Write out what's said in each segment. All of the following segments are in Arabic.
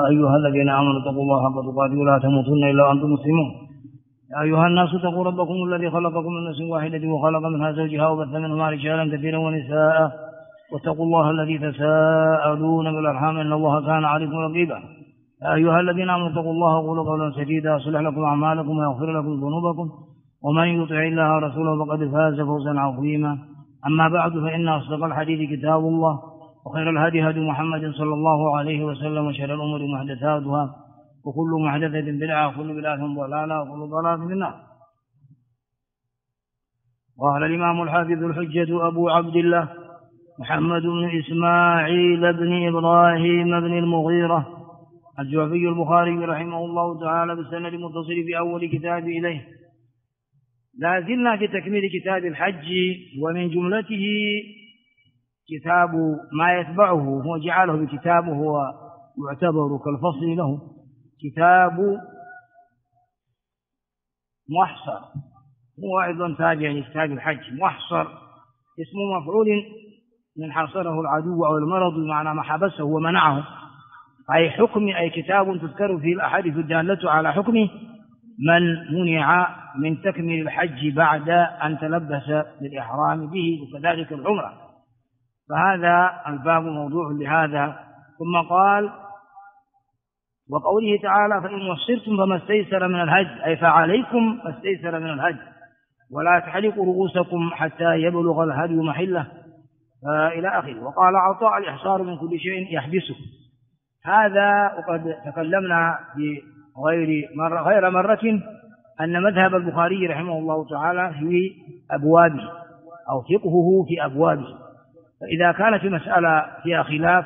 أيها الذين آمنوا اتقوا الله حق تقاته ولا تموتن إلا وأنتم مسلمون. يا أيها الناس اتقوا ربكم الذي خلقكم من نفس واحدة وخلق منها زوجها وبث منهما رجالا كثيرا ونساء واتقوا الله الذي تساءلون بالأرحام إن الله كان عليكم رقيبا. يا أيها الذين آمنوا اتقوا الله وقولوا قولا سديدا يصلح لكم أعمالكم ويغفر لكم ذنوبكم ومن يطع الله ورسوله فقد فاز فوزا عظيما. أما بعد فإن أصدق الحديث كتاب الله وخير الهدي هدي محمد صلى الله عليه وسلم وشر الأمور محدثاتها وكل محدثة بدعة وكل بدعة ضلالة وكل ضلالة في النار. قال الإمام الحافظ الحجة أبو عبد الله محمد بن إسماعيل بن إبراهيم بن المغيرة الجعفي البخاري رحمه الله تعالى بالسند المتصل في أول كتاب إليه. لا زلنا في تكميل كتاب الحج، ومن جملته كتاب ما يتبعه، هو جعله بكتابه هو يعتبر كالفصل له، كتاب محصر، هو أيضا تابع لكتاب الحج. محصر اسم مفعول من حصره العدو أو المرض، بمعنى ما حبسه ومنعه، أي حكم، أي كتاب تذكر فيه الأحاديث الدالة على حكمه من منع من تكميل الحج بعد أن تلبس بالإحرام به، وكذلك العمرة. فهذا الباب موضوع لهذا. ثم قال: وقوله تعالى: فإن وصرتم فما استيسر من الهدي، أي فعليكم ما استيسر من الهدي، ولا تحلقوا رؤوسكم حتى يبلغ الهدي محله، إلى آخره. وقال عطاء: الإحصار من كل شيء يحبسه. هذا وقد تكلمنا غير مرة أن مذهب البخاري رحمه الله تعالى في أبوابه أو فقهه في أبوابه، فإذا كانت المسألة فيها خلاف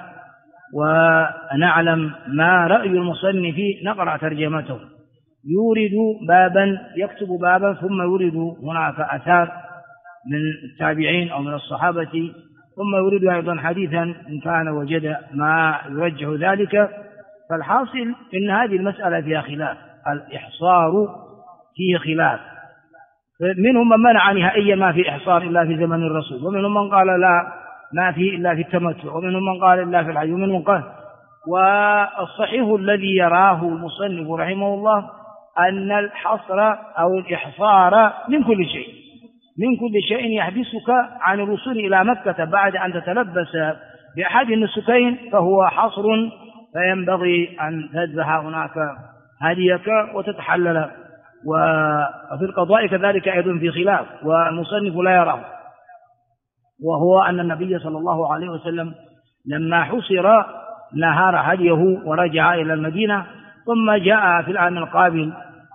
ونعلم ما رأي المصنف نقرأ ترجمته. يورد بابا، يكتب بابا، ثم يورد هناك أثار من التابعين أو من الصحابة، ثم يورد أيضا حديثا إن كان وجد ما يرجح ذلك. فالحاصل إن هذه المسألة فيها خلاف، الإحصار فيه خلاف، منهم من منع نهائيا ما في إحصار إلا في زمن الرسول، ومنهم من قال لا ما فيه إلا في التمتع، ومنهم من قال إلا في الحج، ومنهم من قال. والصحيح الذي يراه المصنف رحمه الله أن الحصر أو الإحصار من كل شيء يحبسك عن الوصول إلى مكة بعد أن تتلبس بأحد النسكين، فهو حصر، فينبغي أن تذبح هناك هديك وتتحلل. وفي القضاء كذلك أيضا في خلاف، والمصنف لا يراه، وهو أن النبي صلى الله عليه وسلم لما حصر نهار هديه ورجع إلى المدينة، ثم جاء في العام القابل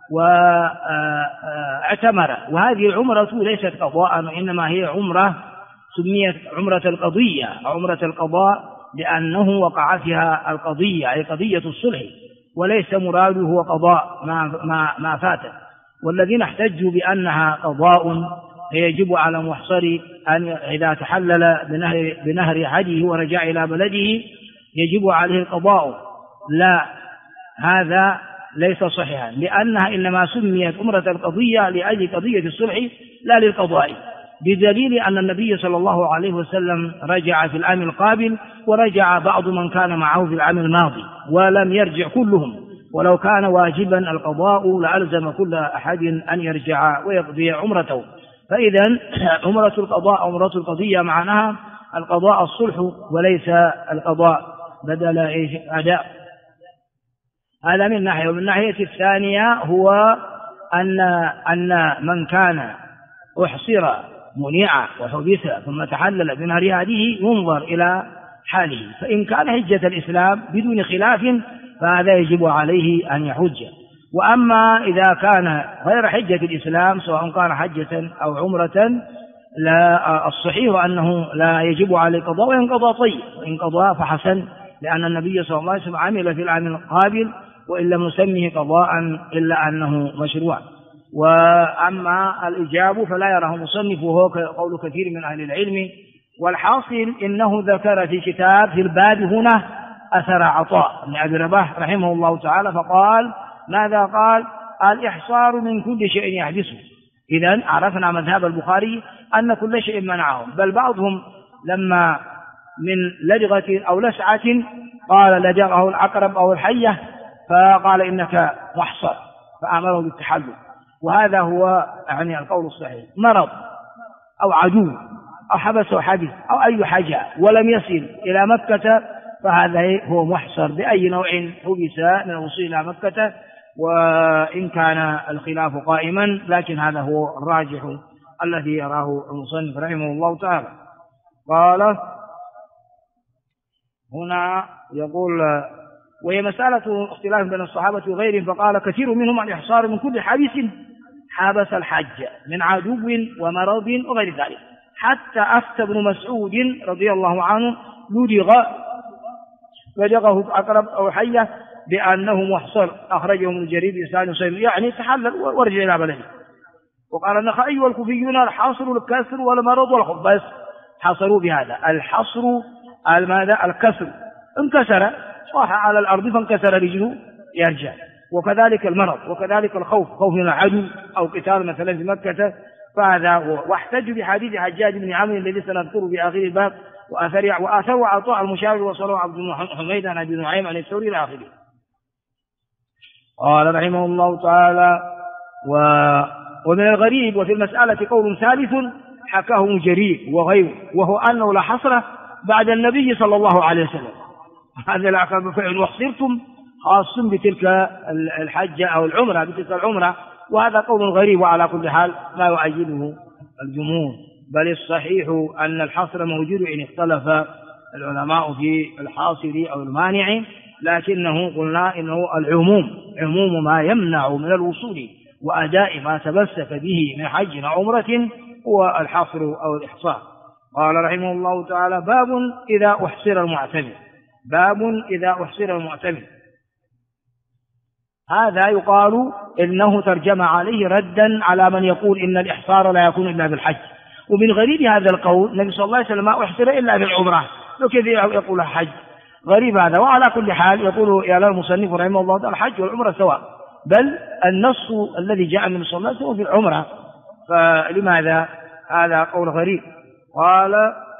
واعتمر. وهذه العمرة ليست قضاء، وإنما هي عمرة سميت عمرة القضية أو عمرة القضاء، لأنه وقع فيها القضية، أي قضية الصلح، وليس مراده هو قضاء ما فات. والذين احتجوا بأنها قضاء يجب على محصر أن إذا تحلل بنهر هديه ورجع إلى بلده يجب عليه القضاء. لا، هذا ليس صحيحا، لأنها إنما سميت عمرة القضية لأجل قضية الصلح لا للقضاء، بدليل أن النبي صلى الله عليه وسلم رجع في العام القابل، ورجع بعض من كان معه في العام الماضي، ولم يرجع كلهم. ولو كان واجبا القضاء لألزم كل أحد أن يرجع ويقضي عمرته. فإذا عمرة القضاء أو عمرة القضية معناها القضاء الصلح وليس القضاء بدل أداء. هذا من ناحية. ومن الناحية الثانية هو أن من كان أحصر منيع وحبس ثم تحلل بنهر هذه ينظر إلى حاله، فإن كان حجة الإسلام بدون خلاف فهذا يجب عليه أن يحج. وأما إذا كان غير حجة الإسلام سواء كان حجة أو عمرة، لا، الصحيح أنه لا يجب عليه قضاء، وإن قضى طيب، وإن قضى فحسن، لأن النبي صلى الله عليه وسلم عمل في العام القابل وإن لم نسميه قضاء إلا أنه مشروع. وأما الإجاب فلا يراه مصنف، وهو قول كثير من أهل العلم. والحاصل إنه ذكر في كتاب في الباب هنا أثر عطاء بن أبي رباح رحمه الله تعالى، فقال: ماذا قال؟ الإحصار من كل شيء يحبسه. إذن عرفنا مذهب البخاري أن كل شيء منعهم، بل بعضهم لما من لدغة أو لسعة قال لدغه العقرب أو الحية فقال إنك محصر فأمره بالتحلل. وهذا هو يعني القول الصحيح. مرض أو عدو أو حبس أو حدث أو أي حاجة ولم يصل إلى مكة فهذا هو محصر بأي نوع حبس من الوصول إلى مكة، وإن كان الخلاف قائما لكن هذا هو الراجح الذي يراه المصنف رحمه الله تعالى. قال هنا يقول وهي مسألة اختلاف بين الصحابة وغيرهم، فقال كثير منهم الإحصار من كل حادث حابس الحج من عدو ومرض وغير ذلك، حتى أفتى ابن مسعود رضي الله عنه لدغه عقرب أو حية بأنه محصر، أخرجه من جرير بإسناد صحيح، يعني تحلل ورجع إلى بلده. وقال النخعي والكوفيون الحصر الكسر والمرض والخوف، بس حصروا بهذا الحصر ماذا؟ الكسر، انكسر صاح على الأرض فانكسر رجله يرجع، وكذلك المرض، وكذلك الخوف، خوف من العدو أو قتال مثلا في مكة، فهذا هو. واحتج بحديث حجاج بن عمرو الذي سنذكره في آخر الباب وآثروا عطاء المشاور وصلوا عبد حميد عن أبي نعيم عن الثوري إلى آخره. قال رحمه الله تعالى ومن الغريب وفي المسألة قول ثالث حكاه جرير وغيره، وهو أنه لا حصر بعد النبي صلى الله عليه وسلم، هذا العقاب فعل واحصرتم خاص بتلك الحجة أو العمرة بتلك العمرة، وهذا قول غريب، وعلى كل حال لا يؤيده الجمهور، بل الصحيح أن الحصر موجود إن اختلف العلماء في الحاصر أو المانع، لكنه قلنا إنه العموم، عموم ما يمنع من الوصول وأداء ما تمسك به من حج وعمرة هو الحصر أو الإحصار. قال رحمه الله تعالى باب إذا أحصر المعتمر، باب إذا أحصر المعتمر، هذا يقال إنه ترجم عليه ردا على من يقول إن الإحصار لا يكون إلا بالحج. ومن غريب هذا القول النبي صلى الله عليه وسلم ما أحصر إلا بالعمرة، وكذا يقول الحج، غريب هذا. وعلى كل حال يقول يا المصنف رحمه الله تعالى الحج والعمرة سواء، بل النص الذي جاء من صلى الله عليه وسلم في العمرة، فلماذا هذا قول غريب؟ قال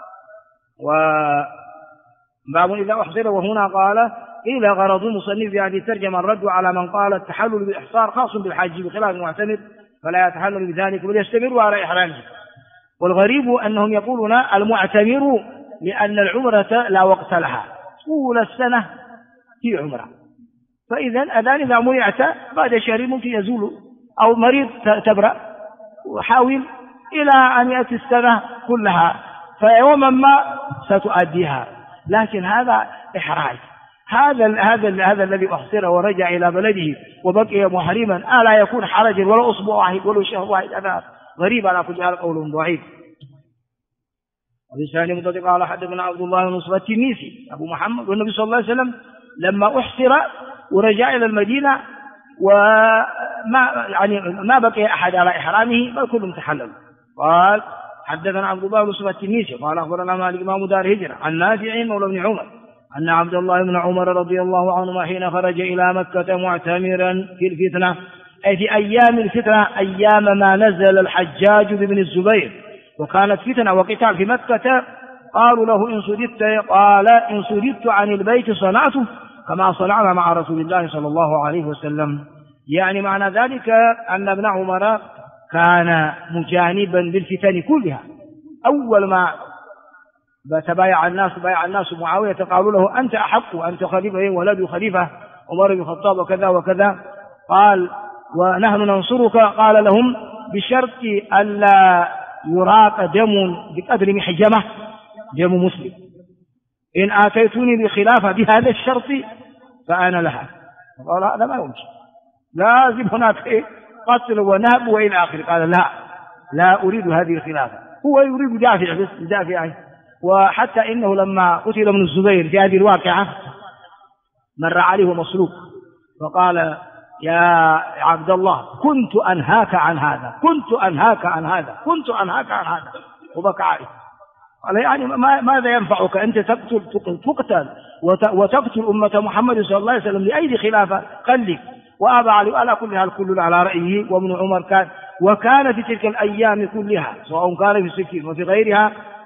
وباب إذا أحصر، وهنا قال إلى غرض المصنف في هذه الترجمة الرد على من قال التحلل بالإحصار خاص بالحج بخلاف المعتمر فلا يتحلل بذلك بل يستمر على إحرامه. والغريب أنهم يقولون المعتمر لأن العمرة لا وقت لها طول السنة في عمرة، فإذا الآن إذا مرعت بعد شهر ممكن يزول، أو مريض تبرأ وحاول إلى أن يأتي السنة كلها فيوما ما ستؤديها، لكن هذا إحراج. هذا الذي أحصر ورجع إلى بلده وبقي محرما ألا يكون حرجا ولا أصبع واحد ولا شهر واحد؟ هذا غريب على كل حال، قول ضعيف. وبسان مطلق قال حدثنا عبد الله بن نصر التنيسي أبو محمد، والنبي صلى الله عليه وسلم لما أحصر ورجع إلى المدينة ما بقي أحد على إحرامه بل كلهم تحللوا. قال حدثنا عبد الله بن نصر التنيسي قال أخبرنا مالك إمام دار هجرة عن نافع مولى بن عمر أن عبد الله بن عمر رضي الله عنهما حين خرج إلى مكة معتمرا في الفتنة، أي في أيام الفتنة، أيام ما نزل الحجاج بن الزبير وكانت فتنة وقتال في مكة، قالوا له إن صددت، قال إن صددت عن البيت صنعته كما صنعنا مع رسول الله صلى الله عليه وسلم. يعني معنى ذلك أن ابن عمر كان مجانبا بالفتن كلها. أول ما بايع الناس معاوية قالوا له أنت أحق وأنت خليفة ولد خليفة عمر بن الخطاب وكذا وكذا، قال ونحن ننصرك، قال لهم بشرط ألا يراق دم بقدر محجمة دم مسلم، إن آتيتوني بخلافة بهذا الشرط فأنا لها. قال هذا ما يمكن، لازم هناك قتل ونهب وإلى آخره. قال لا أريد هذه الخلافة، هو يريد دافع بس دافع. وحتى إنه لما قتل ابن الزبير في هذه الواقعة مر عليه مصلوب فقال يا عبد الله كنت أنهاك عن هذا، كنت أنهاك عن هذا، كنت أنهاك عن هذا، وبكى عليه. قال يعني ماذا ينفعك أنت تقتل وتقتل أمة محمد صلى الله عليه وسلم لأي خلافة؟ خليك. وأبى عليه. على كل حال كل على رأيه. وابن عمر وكان في تلك الأيام كلها سواء كان في سكين وفي غيرها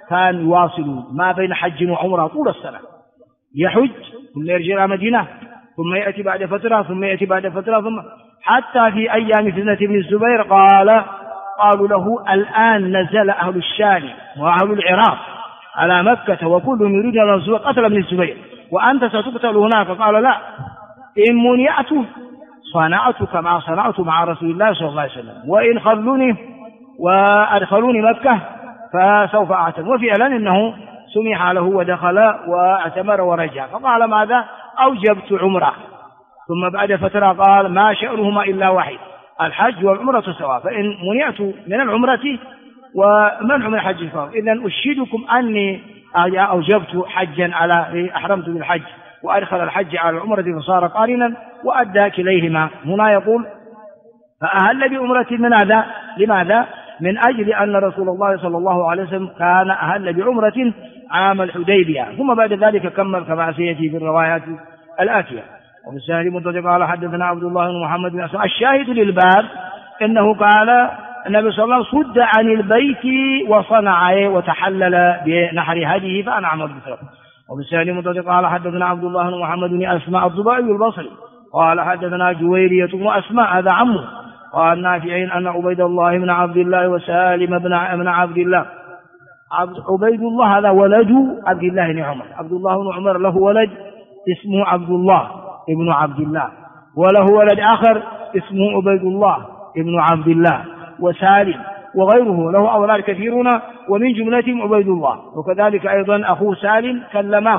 كان يواصل ما بين حج وعمرة طول السنة، يحج ثم يرجع إلى مدينة ثم يأتي بعد فترة ثم يأتي بعد فترة ثم حتى في أيام فتنة ابن الزبير قالوا له الآن نزل أهل الشام وأهل العراق على مكة وكلهم يريدون الرسول قتل ابن الزبير وأنت ستقتل هناك. قال لا، إن منعت صنعت كما صنعت مع رسول الله صلى الله عليه وسلم، وإن خلوني وأدخلوني مكة فسوف أعتمر. وفعلا إنه سمح له ودخل واعتمر ورجع. فقال ماذا؟ أوجبت عمره. ثم بعد فترة قال ما شأنهما إلا واحد، الحج والعمرة سواء، فإن منعت من العمرة ومنع من الحج فهو. إذن أشهدكم أني أوجبت حجا على أحرمت بالحج وأدخل الحج على العمرة فصار قارنا وأدى كليهما. هنا يقول فأهل بعمرة من هذا لماذا؟ من أجل أن رسول الله صلى الله عليه وسلم كان أهل بعمرة عام الحديبية، ثم بعد ذلك كمل كما سيأتي في الروايات الآتية. وفي السند متصل قال حدثنا عبد الله بن محمد بن أسماء. الشاهد للباب إنه قال النبي صلى الله عليه وسلم صد عن البيت وصنع وتحلل بنحر هديه فأنعم بالفرق. وفي السند متصل قال حدثنا عبد الله بن محمد بن أسماء الضبائي البصري قال حدثنا جويرية بن أسماء هذا عمه قال نافعين أن عبيد الله بن عبد الله وسالم بن عبد الله. عبيد الله هذا ولد عبد الله بن عمر. عبد الله بن عمر له ولد اسمه عبد الله ابن عبد الله، وله ولد آخر اسمه عبيد الله ابن عبد الله، وسالم وغيره له أولاد كثيرون ومن جملتهم عبيد الله. وكذلك أيضا أخوه سالم كلماه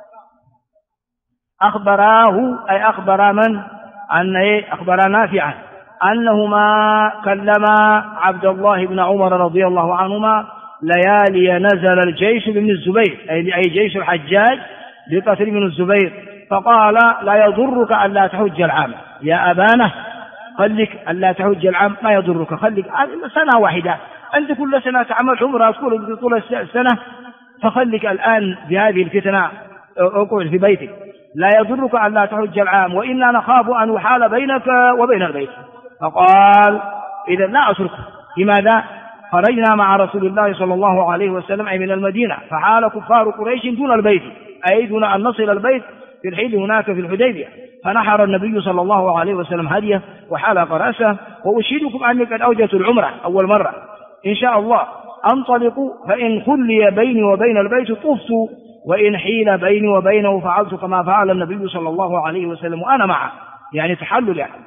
أخبراه أي أخبر من أخبر نافعا أنهما كلما عبد الله بن عمر رضي الله عنهما ليالي نزل الجيش بن الزبير أي جيش الحجاج بقتل بن الزبير، فقال لا يضرك ألا تحج العام يا أبانه، خليك ألا تحج العام ما يضرك، خليك سنة واحدة، أنت كل سنة تعمل عمرة طول السنة، فخليك الآن بهذه الفتنة اقعد في بيتك، لا يضرك ألا تحج العام وإنا نخاف أن يحال بينك وبين البيت. فقال إذا لا أتركه. لماذا؟ خرجنا مع رسول الله صلى الله عليه وسلم أي من المدينة، فحال كفار قريش دون البيت أي دون أن نصل البيت في الحل هناك في الحديبية، فنحر النبي صلى الله عليه وسلم هديه وحلق رأسه. وأشهدكم أني قد أوجدت العمرة أول مرة إن شاء الله أنطلقوا، فإن خلي بيني وبين البيت طفت، وإن حيل بيني وبينه فعلت كما فعل النبي صلى الله عليه وسلم وأنا معه، يعني تحلل يعني.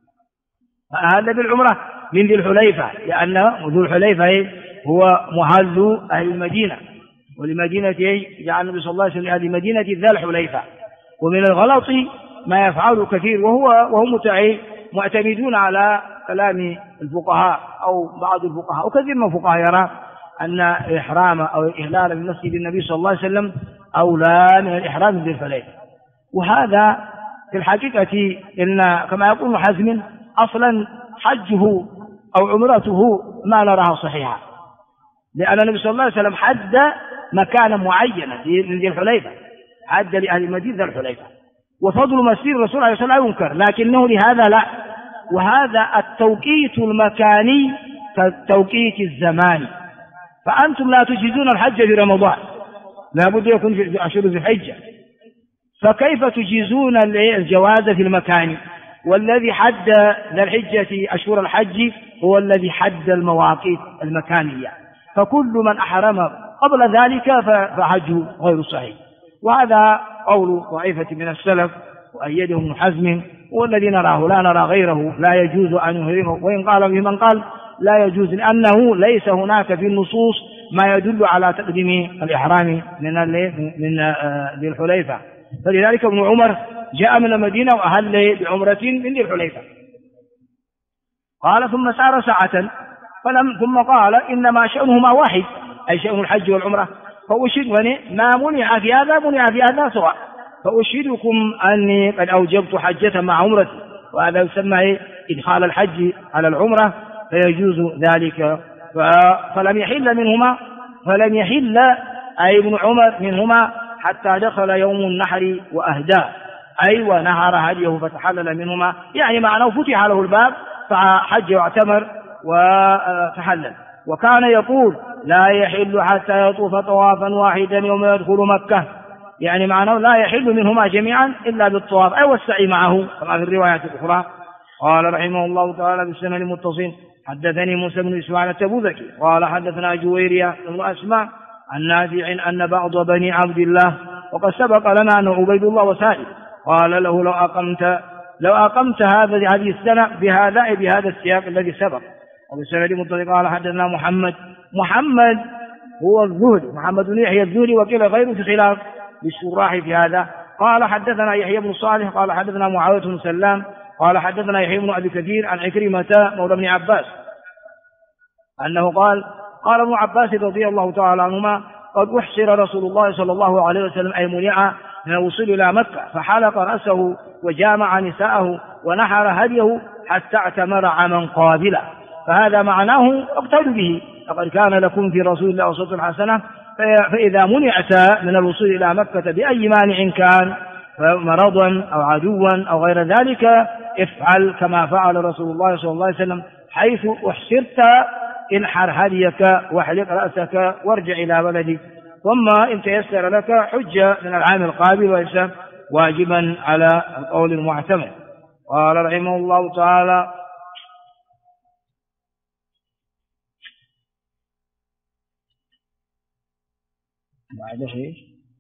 فأهل بالعمرة من ذي الحليفة، لأن ذو الحليفة هو محل أهل المدينة، ولمدينة جعل النبي صلى الله عليه وسلم هذه مدينة ذا الحليفة. ومن الغلط ما يفعله كثير وهم معتمدون على كلام الفقهاء أو بعض الفقهاء، وكثير من الفقهاء يرى أن إحرام أو إهلال من مسجد النبي صلى الله عليه وسلم أولى من الإحرام ذي الحليفة. وهذا في الحقيقة إن كما يقول حزم أصلا حجه أو عمرته ما نراها صحيحة، لأن النبي صلى الله عليه وسلم حد مكانا معينا من ذي الحليفة، حد لأهل المدينة ذي الحليفة، وفضل مسير الرسول عليه الصلاة والسلام لا ينكر، لكنه لهذا لا. وهذا التوقيت المكاني كالتوقيت الزماني، فأنتم لا تجيزون الحج في رمضان، لا بد يكون في أشهر ذي الحجة، فكيف تجيزون الجواز في المكان؟ والذي حد ذا الحجة أشهر الحج هو الذي حد المواقيت المكانية، فكل من أحرم قبل ذلك فحجه غير صحيح. وهذا قول طائفة من السلف وأيده ابن حزم، والذي نراه لا نرى غيره لا يجوز أن يهرمه، وإن قال به من قال لا يجوز، لأنه ليس هناك في النصوص ما يدل على تقديم الإحرام من ذي الحليفة. فلذلك ابن عمر جاء من المدينة وأهل بعمرة من ذي الحليفة. قال ثم سار ساعة ثم قال إنما شأنهما واحد أي شأن الحج والعمرة، فأشهد ما منع في هذا منع في هذا سواء، فأشهدكم أني قد أوجبت حجة مع عمرتي، وهذا يسمى إدخال الحج على العمرة، فيجوز ذلك. فلم يحل أي ابن عمر منهما حتى دخل يوم النحر وأهداه أي ونهر هديه فتحلل منهما، يعني معناه فتح له الباب فحج واعتمر وتحلل. وكان يقول لا يحل حتى يطوف طوافا واحدا يوم يدخل مكة، يعني معناه لا يحل منهما جميعا إلا بالطواف أو السعي معه كما في الروايات الأخرى. قال رحمه الله تعالى بالسنة المتصل حدثني موسى بن إسماعيل التبوذكي قال حدثنا جويرية بن أسماء عن نافع أن بعض بني عبد الله، وقد سبق لنا أنه عبيد الله وسائل، قال له لو أقمت هذه السنة بهذا السياق الذي سبق. وبالسند المتصل قال حدثنا محمد هو الزهري، محمد بن يحيى الزهري، وقيل غيره في خلاف بالشراح في هذا. قال حدثنا يحيى بن صالح قال حدثنا معاوية بن سلام قال حدثنا يحيى بن أبي كثير عن عكرمة مولى ابن عباس أنه قال ابن عباس رضي الله تعالى عنهما قد أحصر رسول الله صلى الله عليه وسلم أي منع من الوصول إلى مكة، فحلق رأسه وجامع نساءه ونحر هديه حتى اعتمر عاما قابلا، فهذا معناه اقتدوا به، لقد كان لكم في رسول الله أسوة حسنة. فإذا منعت من الوصول إلى مكة بأي مانع كان، مرضا أو عدوا أو غير ذلك، افعل كما فعل رسول الله صلى الله عليه وسلم، حيث أحصرت انحر هديك واحلق رأسك وارجع إلى بلدك، ثم إن تيسر لك حجة من العام القابل وليس واجبا على القول المعتمد. قال رحمه الله تعالى بعد شيء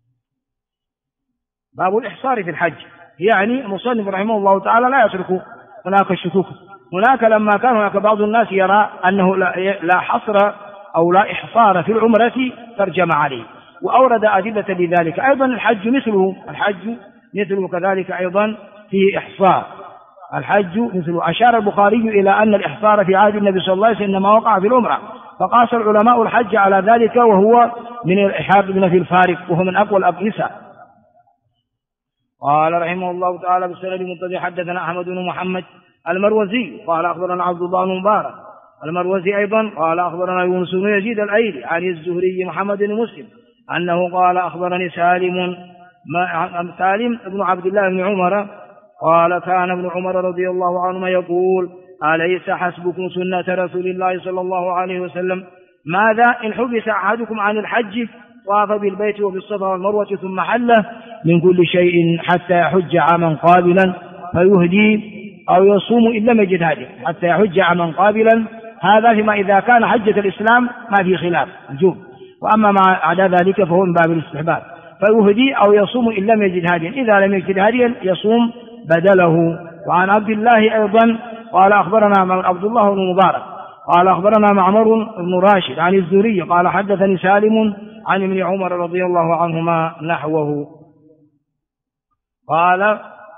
باب الإحصار في الحج، يعني المصنف رحمه الله تعالى لا يترك هناك الشكوك. هناك لما كان هناك بعض الناس يرى أنه لا حصر أو لا إحصار في العمرة ترجم عليه، وأورد أدلة لذلك. أيضا الحج مثله كذلك أيضا فيه إحصار، الحج مثله. أشار البخاري إلى أن الإحصار في عهد النبي صلى الله عليه وسلم إنما وقع في العمرة، فقاس العلماء الحج على ذلك، وهو من الإحاط بن في الفارق، وهو من أقوى الأقيسة. قال رحمه الله تعالى بالسند المتصل حدثنا أحمد بن محمد المروزي قال أخبرنا عبد الله بن مبارك المروزي أيضا قال أخبرنا يونس بن يزيد الأيلي عن الزهري محمد بن مسلم أنه قال أخبرني سالم بن عبد الله بن عمر قال كان ابن عمر رضي الله عنهما يقول أليس حسبكم سنة رسول الله صلى الله عليه وسلم؟ ماذا إن حبس أحدكم عن الحج طاف بالبيت وبالصفا والمروة ثم حله من كل شيء حتى يحج عاما قابلا فيهدي أو يصوم إن لم يجد هدي حتى يحج عاما قابلا. هذا فيما إذا كان حجة الإسلام ما في خلاف الجوب، وأما ما عدا ذلك فهو من باب الاستحباب. فيهدي أو يصوم إن لم يجد هديا، إذا لم يجد هديا يصوم بدله. وعن عبد الله أيضا قال أخبرنا عبد الله بن مبارك قال أخبرنا معمر بن راشد عن الزهري قال حدثني سالم عن ابن عمر رضي الله عنهما نحوه. قال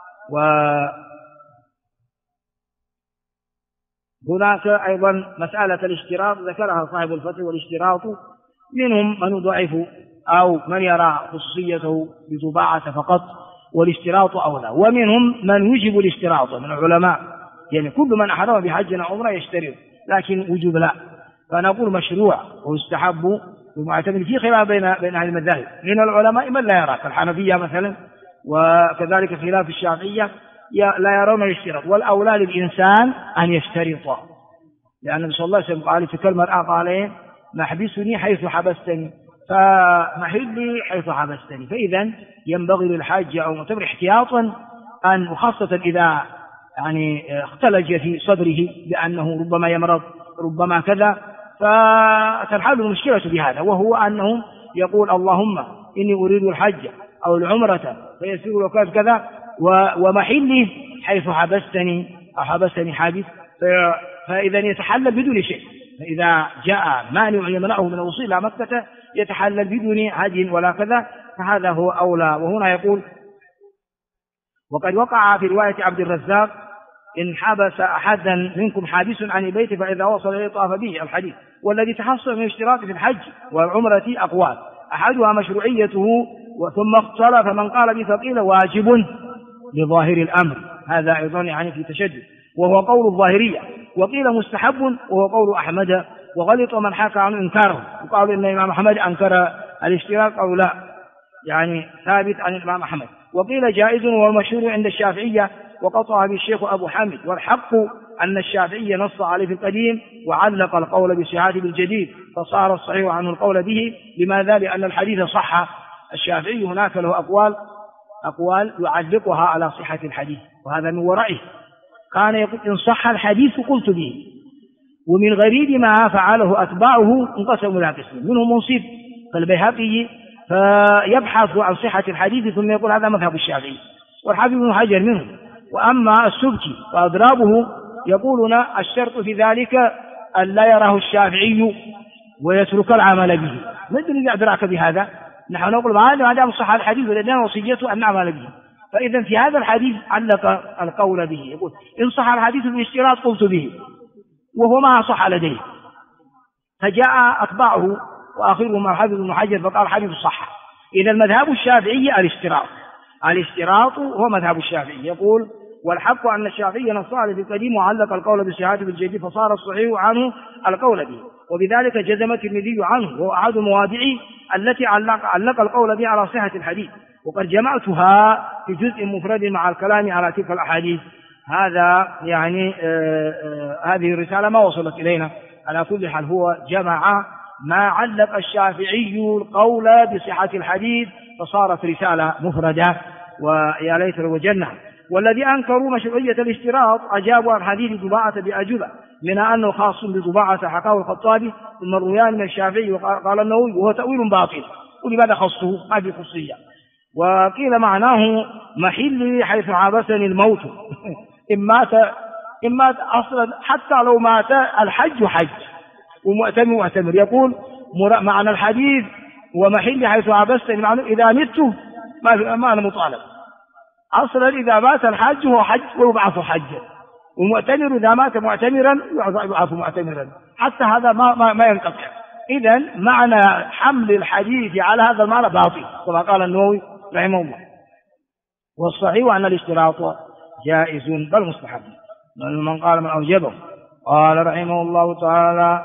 هناك أيضا مسألة الاشتراط ذكرها صاحب الفتح، والاشتراط منهم من يضعف أو من يرى خصوصيته بطباعة فقط والاشتراط أولى، ومنهم من يجب الاشتراط من العلماء، يعني كل من أحرم بحج أو عمرة يشترط، لكن وجوب لا. فنقول مشروع ويستحب ومعتمد في خلاف بين أهل المذاهب من العلماء من لا يرى، كالحنفية مثلا، وكذلك خلاف الشافعية لا يرون الاشتراط، والأولى للإنسان أن يشترط، لأن النبي صلى الله عليه وسلم قال في المرأة قال محبسني حيث حبستني، فمحلي حيث حبستني. فإذا ينبغي للحاج أو معتمر احتياطا أن، وخاصة إذا يعني اختلج في صدره بأنه ربما يمرض ربما كذا، فتنحل المشكلة بهذا، وهو أنه يقول اللهم إني أريد الحج أو العمرة فيسير وكذا كذا، ومحلي حيث حبستني أو حبستني حابس، فإذا يتحلل بدون شيء. فإذا جاء مانع يمنعه من الوصول إلى مكة يتحلل بدون هدي ولا كذا، فهذا هو أولى. وهنا يقول وقد وقع في رواية عبد الرزاق إن حبس أحدا منكم حابس عن البيت فإذا وصل إليه طاف به، الحديث. والذي تحصل من اشتراط في الحج والعمرة أقوال، أحدها مشروعيته، وثم اختلف من قال بفقيل واجب لظاهر الأمر، هذا أيضا يعني في تشدد، وهو قول الظاهرية، وقيل مستحب وهو قول أحمد، وغلط من حكى عن إنكاره وقال إن الإمام أحمد أنكر الاشتراك أو لا، يعني ثابت عن الإمام أحمد. وقيل جائز وهو المشهور عند الشافعية وقطع به الشيخ أبو حامد، والحق أن الشافعي نص عليه في القديم وعلق القول بصحته بالجديد فصار الصحيح عنه القول به. لماذا؟ لأن الحديث صح. الشافعي هناك له أقوال يعلقها على صحة الحديث، وهذا من ورعه. كان يقول إن صح الحديث قلت به. ومن غريب ما فعله أتباعه انقسموا إلى قسمين، منهم منصف كالبيهقي فيبحث عن صحة الحديث ثم يقول هذا مذهب الشافعي، والحافظ ابن حجر منهم. وأما السبكي وأضرابه يقولون الشرط في ذلك أن لا يراه الشافعي ويترك العمل به. ما الذي أدراك بهذا؟ نحن نقول ما دام صح الحديث ولدينا وصيته أن نعمل به. فإذا في هذا الحديث علق القول به، يقول إن صح الحديث بالاشتراط قلت به، وهو ما صح لديه. فجاء أتباعه وآخرهم الحافظ ابن حجر فقال الحديث صح. إذا المذهب الشافعي الاشتراط هو مذهب الشافعي. يقول والحق أن الشافعي نص عليه في القديم وعلق القول بصحته بالجديد فصار الصحيح عنه القول به، وبذلك جزم الترمذي عنه، وهو أحد المواضع التي علق القول به على صحة الحديث، وقد جمعتها في جزء مفرد مع الكلام على تلك الأحاديث. هذا يعني هذه الرسالة ما وصلت إلينا. على كل حال هو جمع ما علق الشافعي القول بصحة الحديث فصارت رسالة مفردة، ويا ليت وجدناها. والذي أنكروا مشروعية الاشتراط أجابوا عن حديث ضباعة بأجوبة، من أنه خاص بضباعة حكاه الخطابي ثم الرويان من الشافعي وقال النووي وهو تأويل باطل. ولماذا خصه؟ ما في خصية. وقيل معناه محل حيث عابسني الموت إن مات أصلا، حتى لو مات الحج حج ومؤتمر. يقول معنى الحديث ومحل حيث عابسني، معناه إذا مت ما أنا مطالب. أصلا إذا مات الحج هو حج ويبعث حجا، ومؤتمر إذا مات معتمرا يبعث معتمرا. حتى هذا ما ينقطع. إذن معنى حمل الحديث على هذا المعنى باطل كما قال النووي رحمه الله. والصحيح أن الاشتراط جائز بل مستحب، من قال من أوجبه. قال رحمه الله تعالى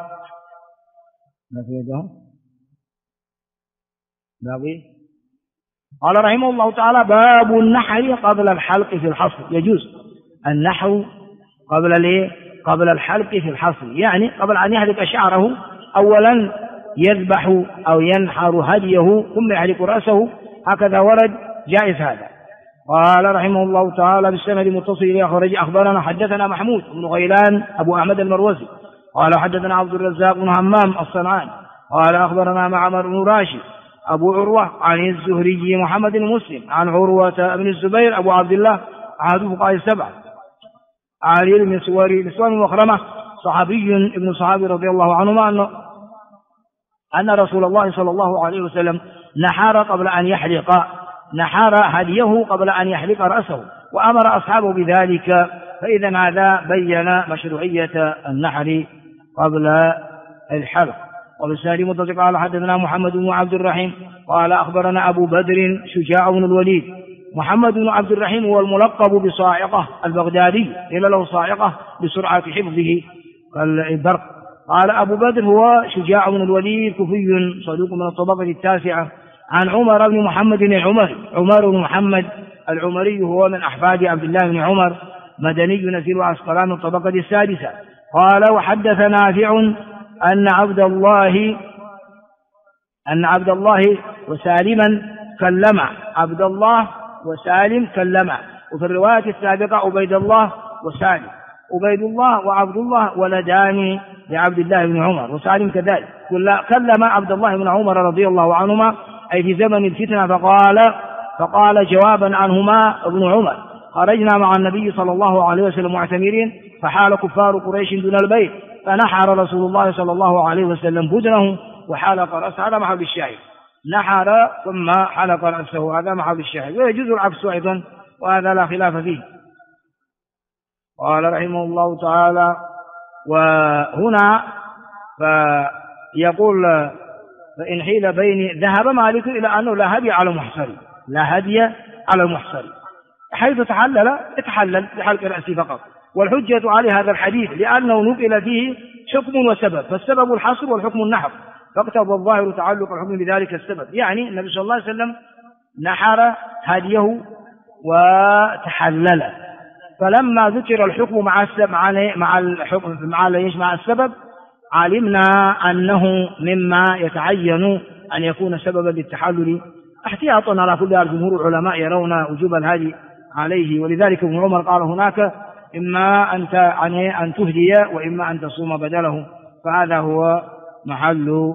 قال رحمه الله تعالى باب النحر قبل الحلق في الحصر. يجوز النحر قبل الحلق في الحصر، يعني قبل أن يحلق شعره أولا يذبح أو ينحر هديه ثم يحلق رأسه، هكذا ورد جائز هذا. قال رحمه الله تعالى بالسند المتصل إليه أخبرنا حدثنا محمود بن غيلان أبو أحمد المروزي قال حدثنا عبد الرزاق بن همام الصنعاني قال أخبرنا معمر بن راشد أبو عروة عن الزهري محمد المسلم عن عروة بن الزبير أبو عبد الله أحد فقهاء السبعة علي بن نسوان مخرمة صحابي ابن صحابي رضي الله عنهما أن رسول الله صلى الله عليه وسلم نحر قبل أن يحلق، نحر هديه قبل أن يحلق رأسه وأمر أصحابه بذلك. فإذا هذا بين مشروعية النحر قبل الحلق. وبالسند متصل قال حدثنا محمد بن عبد الرحيم قال أخبرنا أبو بدر شجاع بن الوليد. محمد بن عبد الرحيم هو الملقب بصاعقة البغدادي، قيل له صاعقة بسرعة حفظه كالبرق. قال أبو بدر هو شجاع بن الوليد كفي صدوق من الطبقة التاسعة. عن عمر بن محمد العمري، عمر بن محمد العمري هو من أحفاد عبد الله بن عمر، مدني نزيل عسقلان الطبقة السادسة. قال وحدث نافع أن عبد الله وسالما كلمه، عبد الله وسالم كلمه. وفي الرواية السابقة عبيد الله وسالم، عبيد الله وعبد الله ولدان لعبد الله بن عمر، وسالم كذلك. كلم عبد الله بن عمر رضي الله عنهما أي في زمن الفتنة فقال جوابا عنهما ابن عمر خرجنا مع النبي صلى الله عليه وسلم معتمرين فحال كفار قريش دون البيت فنحر رسول الله صلى الله عليه وسلم بدنه وحلق رأسه، هذا محل الشاهد، نحر ثم حلق رأسه، هذا محل الشاهد. ويجوز العكس أيضا وهذا لا خلاف فيه. قال رحمه الله تعالى وهنا فيقول فإن حيل بين ذهب مالك إلى أنه لا هدي على المحصر، لا هدي على المحصر، حيث يتحلل بحلق رأسه فقط. والحجة على هذا الحديث لأنه نقل فيه حكم وسبب، فالسبب الحصر والحكم النحر، فاقتضى الظاهر تعلق الحكم بذلك السبب. يعني النبي صلى الله عليه وسلم نحر هديه وتحلل، فلما ذكر الحكم مع السبب علمنا أنه مما يتعين أن يكون سببا للتحلل احتياطا على كل جمهور العلماء يرون وجوب الهدي عليه. ولذلك ابن عمر قال هناك إما أن تهدي وإما أن تصوم بدله، فهذا هو محل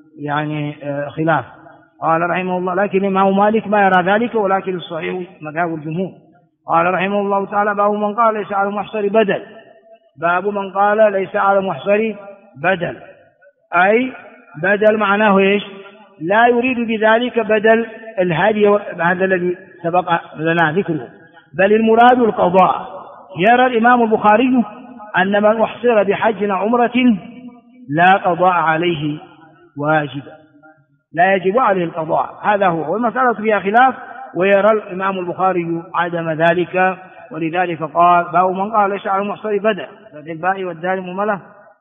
خلاف. قال رحمه الله لكن الإمام مالك ما يرى ذلك، ولكن الصحيح مذهب الجمهور. قال رحمه الله تعالى باب من قال ليس على المحصر بدل. باب من قال ليس على المحصر بدل، أي بدل معناه إيش؟ لا يريد بذلك بدل الهدي هذا الذي سبق لنا ذكره، بل المراد القضاء. يرى الإمام البخاري أن من أحصر بحج عمرة لا قضاء عليه واجبا، لا يجب عليه القضاء، هذا هو، والمسألة فيها خلاف، ويرى الإمام البخاري عدم ذلك، ولذلك قال باب من قال ليس على المحصر بدل الباء والدال مملة،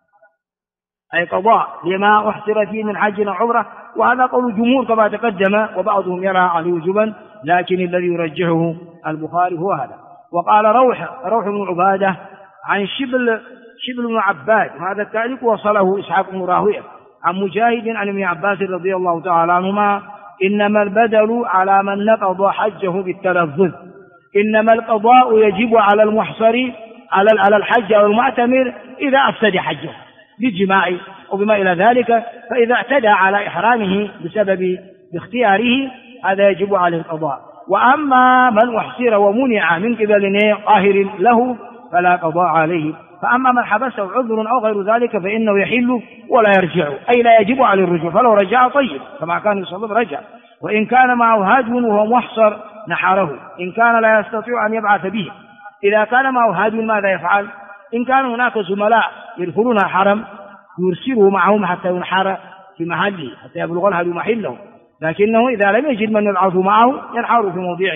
أي قضاء لما أحصر فيه من حج عمرة. وهذا قول الجمهور كما تقدم، وبعضهم يرى عليه وجوبا، لكن الذي يرجحه البخاري هو هذا. وقال روح بن عبادة عن شبل بن عباد، هذا التعليق وصله إسحاق بن راهويه عن مجاهد عن ابن عباس رضي الله تعالى عنهما إنما البدل على من نقض حجه بالتلفظ، إنما القضاء يجب على المحصر على الحج أو المعتمر إذا أفسد حجه بالجماع وبما إلى ذلك، فإذا اعتدى على إحرامه بسبب اختياره هذا يجب عليه القضاء. وأما من أحصر ومنع من قبل قاهر له فلا قضاء عليه. فأما من حبسه عذر أو غير ذلك فإنه يحل ولا يرجع، أي لا يجب عليه الرجوع، فلو رجع طيب كما كان يصلي رجع. وإن كان معه هاد وهو محصر نحره، إن كان لا يستطيع أن يبعث به. إذا كان معه هاد ماذا يفعل؟ إن كان هناك زملاء يدخلون الحرم يرسله معهم حتى ينحر في محله، حتى يبلغ الهدي محله، لكنه إذا لم يجد من يبعث معه ينحر في موضعه،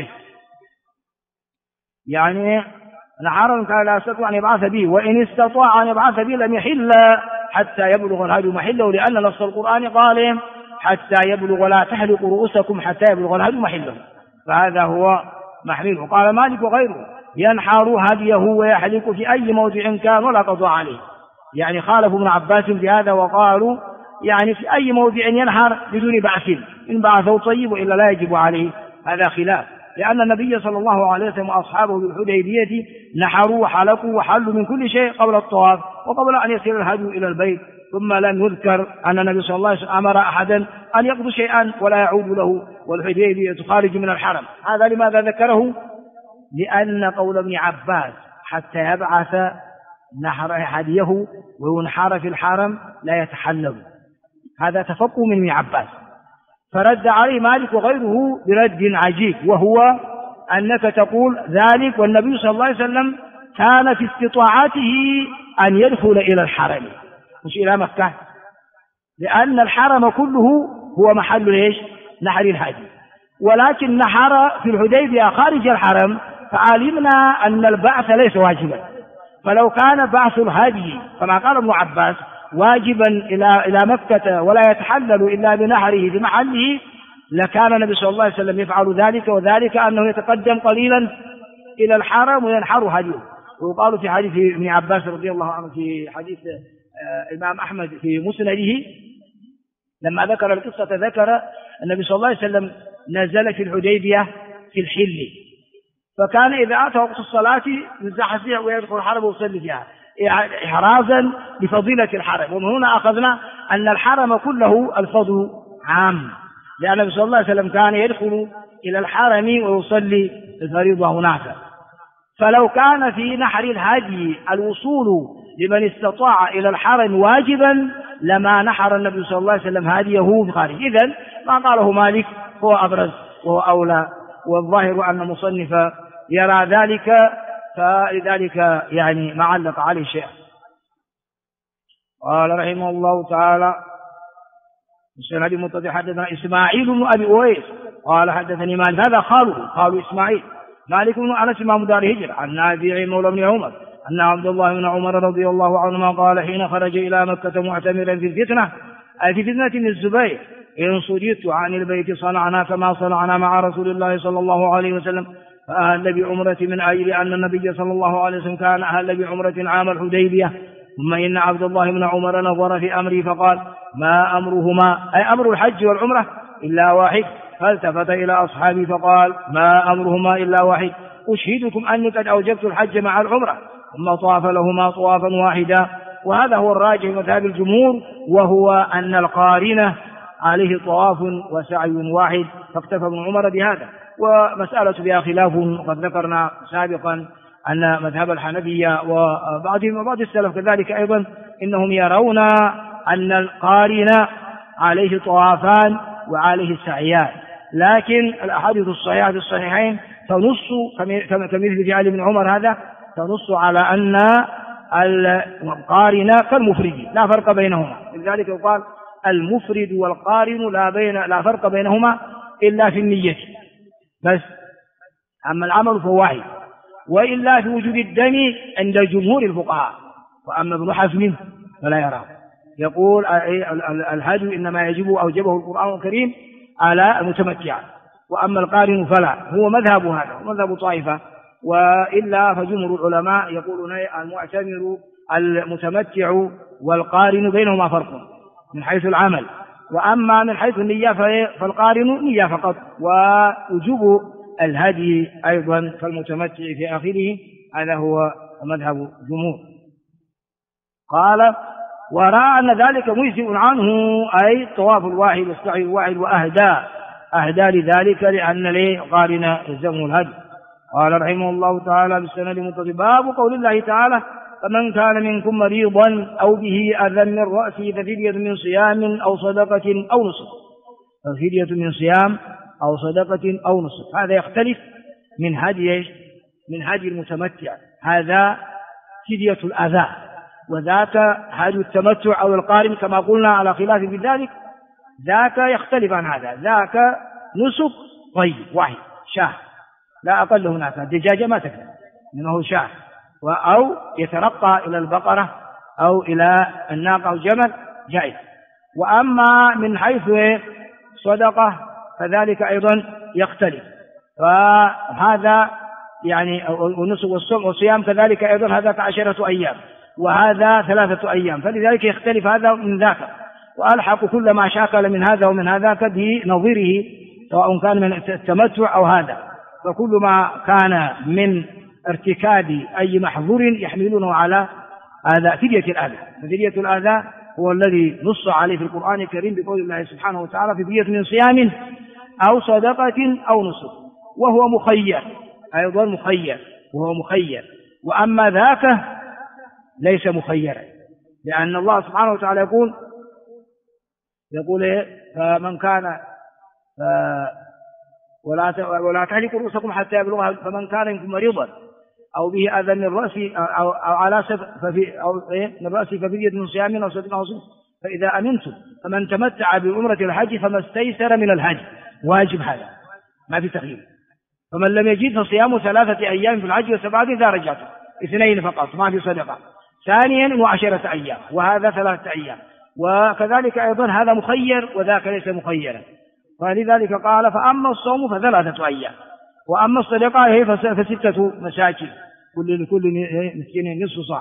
نحر إن كان لا يستطيع أن يبعث به، وإن استطاع أن يبعث به لم يحل حتى يبلغ الهدي محله، لأن نص القرآن قال حتى يبلغ لا تحلقوا رؤوسكم حتى يبلغ الهدي محله، فهذا هو محمله. قال مالك وغيره ينحر هديه ويحلق في أي موضع كان ولا قضاء عليه، خالفوا ابن عباس في هذا وقالوا في أي موضع ينحر بدون بعث، إن بعثه طيب وإلا لا يجب عليه، هذا خلاف، لأن النبي صلى الله عليه وسلم وأصحابه بالحديبية نحروا وحلقوا وحلوا من كل شيء قبل الطواف وقبل أن يصل الهدي إلى البيت، ثم لم يذكر أن النبي صلى الله عليه وسلم أمر أحدا أن يقضي شيئا ولا يعود له، والحديبية خارج من الحرم. هذا لماذا ذكره؟ لأن قول ابن عباس حتى يبعث نحر هديه وينحر في الحرم لا يتحلل، هذا تفقه من ابن عباس، فرد عليه مالك وغيره برد عجيب، وهو أنك تقول ذلك والنبي صلى الله عليه وسلم كان في استطاعته أن يدخل إلى الحرم مش إلى مكة، لأن الحرم كله هو محل نحر الهدي، ولكن نحر في الحديبية خارج الحرم، فعلمنا أن البعث ليس واجبا. فلو كان بعث الهدي كما قال ابن عباس واجبا إلى مكة ولا يتحلل إلا بنحره في محله لكان النبي صلى الله عليه وسلم يفعل ذلك، وذلك أنه يتقدم قليلا إلى الحرم وينحر هديه. وقالوا في حديث ابن عباس رضي الله عنه في حديث الإمام أحمد في مسنده لما ذكر القصة ذكر النبي صلى الله عليه وسلم نزل في الحديبية في الحل، فكان إذا أتى وقت الصلاة يزح فيها ويدخل الحرم ويصلي فيها إحرازا بفضيلة الحرم. ومن هنا أخذنا أن الحرم كله الفضل عام، لأن النبي صلى الله عليه وسلم كان يدخل إلى الحرم ويصلي الفريضة هناك. فلو كان في نحر الهدي الوصول لمن استطاع إلى الحرم واجبا لما نحر النبي صلى الله عليه وسلم هديه في خارج. إذن ما قاله مالك هو أبرز وهو أولى، والظاهر أن المصنف يرى ذلك، فلذلك ما علق عليه شيء. قال رحمه الله تعالى السند المتصل حدثنا إسماعيل بن أبي أويس قال حدثني مالك، هذا قالوا إسماعيل مالك بن أنس إمام دار هجرة عن نافع مولى بن عمر أن عبد الله بن عمر رضي الله عنهما قال حين خرج إلى مكة معتمرا في الفتنة أي في فتنة من الزبير إن صددت عن البيت صنعنا كما صنعنا مع رسول الله صلى الله عليه وسلم فأهل بعمرة من أجل أن النبي صلى الله عليه وسلم كان أهل بعمرة عام الحديبية. ثم إن عبد الله بن عمر نظر في أمره فقال ما أمرهما أي أمر الحج والعمرة إلا واحد، فالتفت إلى أصحابه فقال ما أمرهما إلا واحد، أشهدكم أني قد أوجبت الحج مع العمرة، ثم طاف لهما طوافا واحدا. وهذا هو الراجح في مذهب الجمهور، وهو أن القارنة عليه طواف وسعي واحد، فاكتفى ابن عمر بهذا. ومسألة بها خلاف، وقد ذكرنا سابقا أن مذهب الحنفية وبعض السلف كذلك أيضا إنهم يرون أن القارن عليه طوافان وعليه سعيان، لكن الأحاديث الصحيحة في الصحيحين تنص كمثل فعل ابن عمر هذا، تنص على أن القارن كالمفرد لا فرق بينهما. لذلك يقال المفرد والقارن لا فرق بينهما إلا في النية بس، أما العمل فهو واحد، وإلا في وجود الدم عند جمهور الفقهاء. وأما ابن حزم فلا يراه، يقول الهدي إنما أوجبه القرآن الكريم على المتمتع، وأما القارن فلا. هو مذهب هذا مذهب طائفة، وإلا فجمهور العلماء يقولون المعتمر المتمتع والقارن بينهما فرق من حيث العمل، وأما من حيث النية فالقارن نية فقط، ووجوب الهدي أيضا كالمتمتع في آخره. هذا هو مذهب الجمهور. قال ورأى أن ذلك مجزئ عنه، أي الطواف الواحد والسعي الواحد، وأهدى لذلك لأن لقارن يلزمه الهدي. قال رحمه الله تعالى بالسند المتصل باب قول الله تعالى فمن كان منكم مريضا أو به أذى من رأسه ففدية من صيام أو صدقة أو نسك، ففدية من صيام أو صدقة أو نسك. هذا يختلف من هدي المتمتع، هذا فدية الأذى، وذاك هدي التمتع أو القارن كما قلنا على خلاف بذلك، ذاك يختلف عن هذا، ذاك نسك طيب واحد شاه لا أقل هناك، الدجاجة ما تكفي إنه شاه، أو يترقى إلى البقرة أو إلى الناقة أو جمل جائز. وأما من حيث صدقة فذلك أيضا يختلف، فهذا يعني ونسك والصيام كذلك أيضا هذا 10 أيام وهذا 3 أيام، فلذلك يختلف هذا من ذاك. وألحق كل ما شاكل من هذا ومن هذاك بنظيره سواء كان من التمتع أو هذا، فكل ما كان من ارتكاب أي محظور يحملونه على هذا فدية الأذى. فدية الأذى هو الذي نص عليه في القرآن الكريم بقول الله سبحانه وتعالى فدية من صيام أو صدقة أو نسك، وهو مخير أيضا وهو مخير. وأما ذاك ليس مخيرا، لأن الله سبحانه وتعالى يقول فمن كان ولا تحلقوا رؤوسكم حتى يبلغ، فمن كان منكم مريضا أو به أذى من رأسه أو على من رأسه ففدية من صيام أو صدقة أو نسك، فإذا أمنتم فمن تمتع بعمرة الحج فما استيسر من الحج، واجب هذا ما في تخيير. فمن لم يجد فصيام 3 أيام في الحج و7 إذا رجعتم، 2 فقط ما في صدقة. ثانيا و10 أيام، وهذا 3 أيام. وكذلك أيضا هذا مخير وذاك ليس مخيرا، فلذلك قال فأما الصوم ف3 أيام، وأما الصدقة هي ف6 مساكين كل مسكين نصف صاع.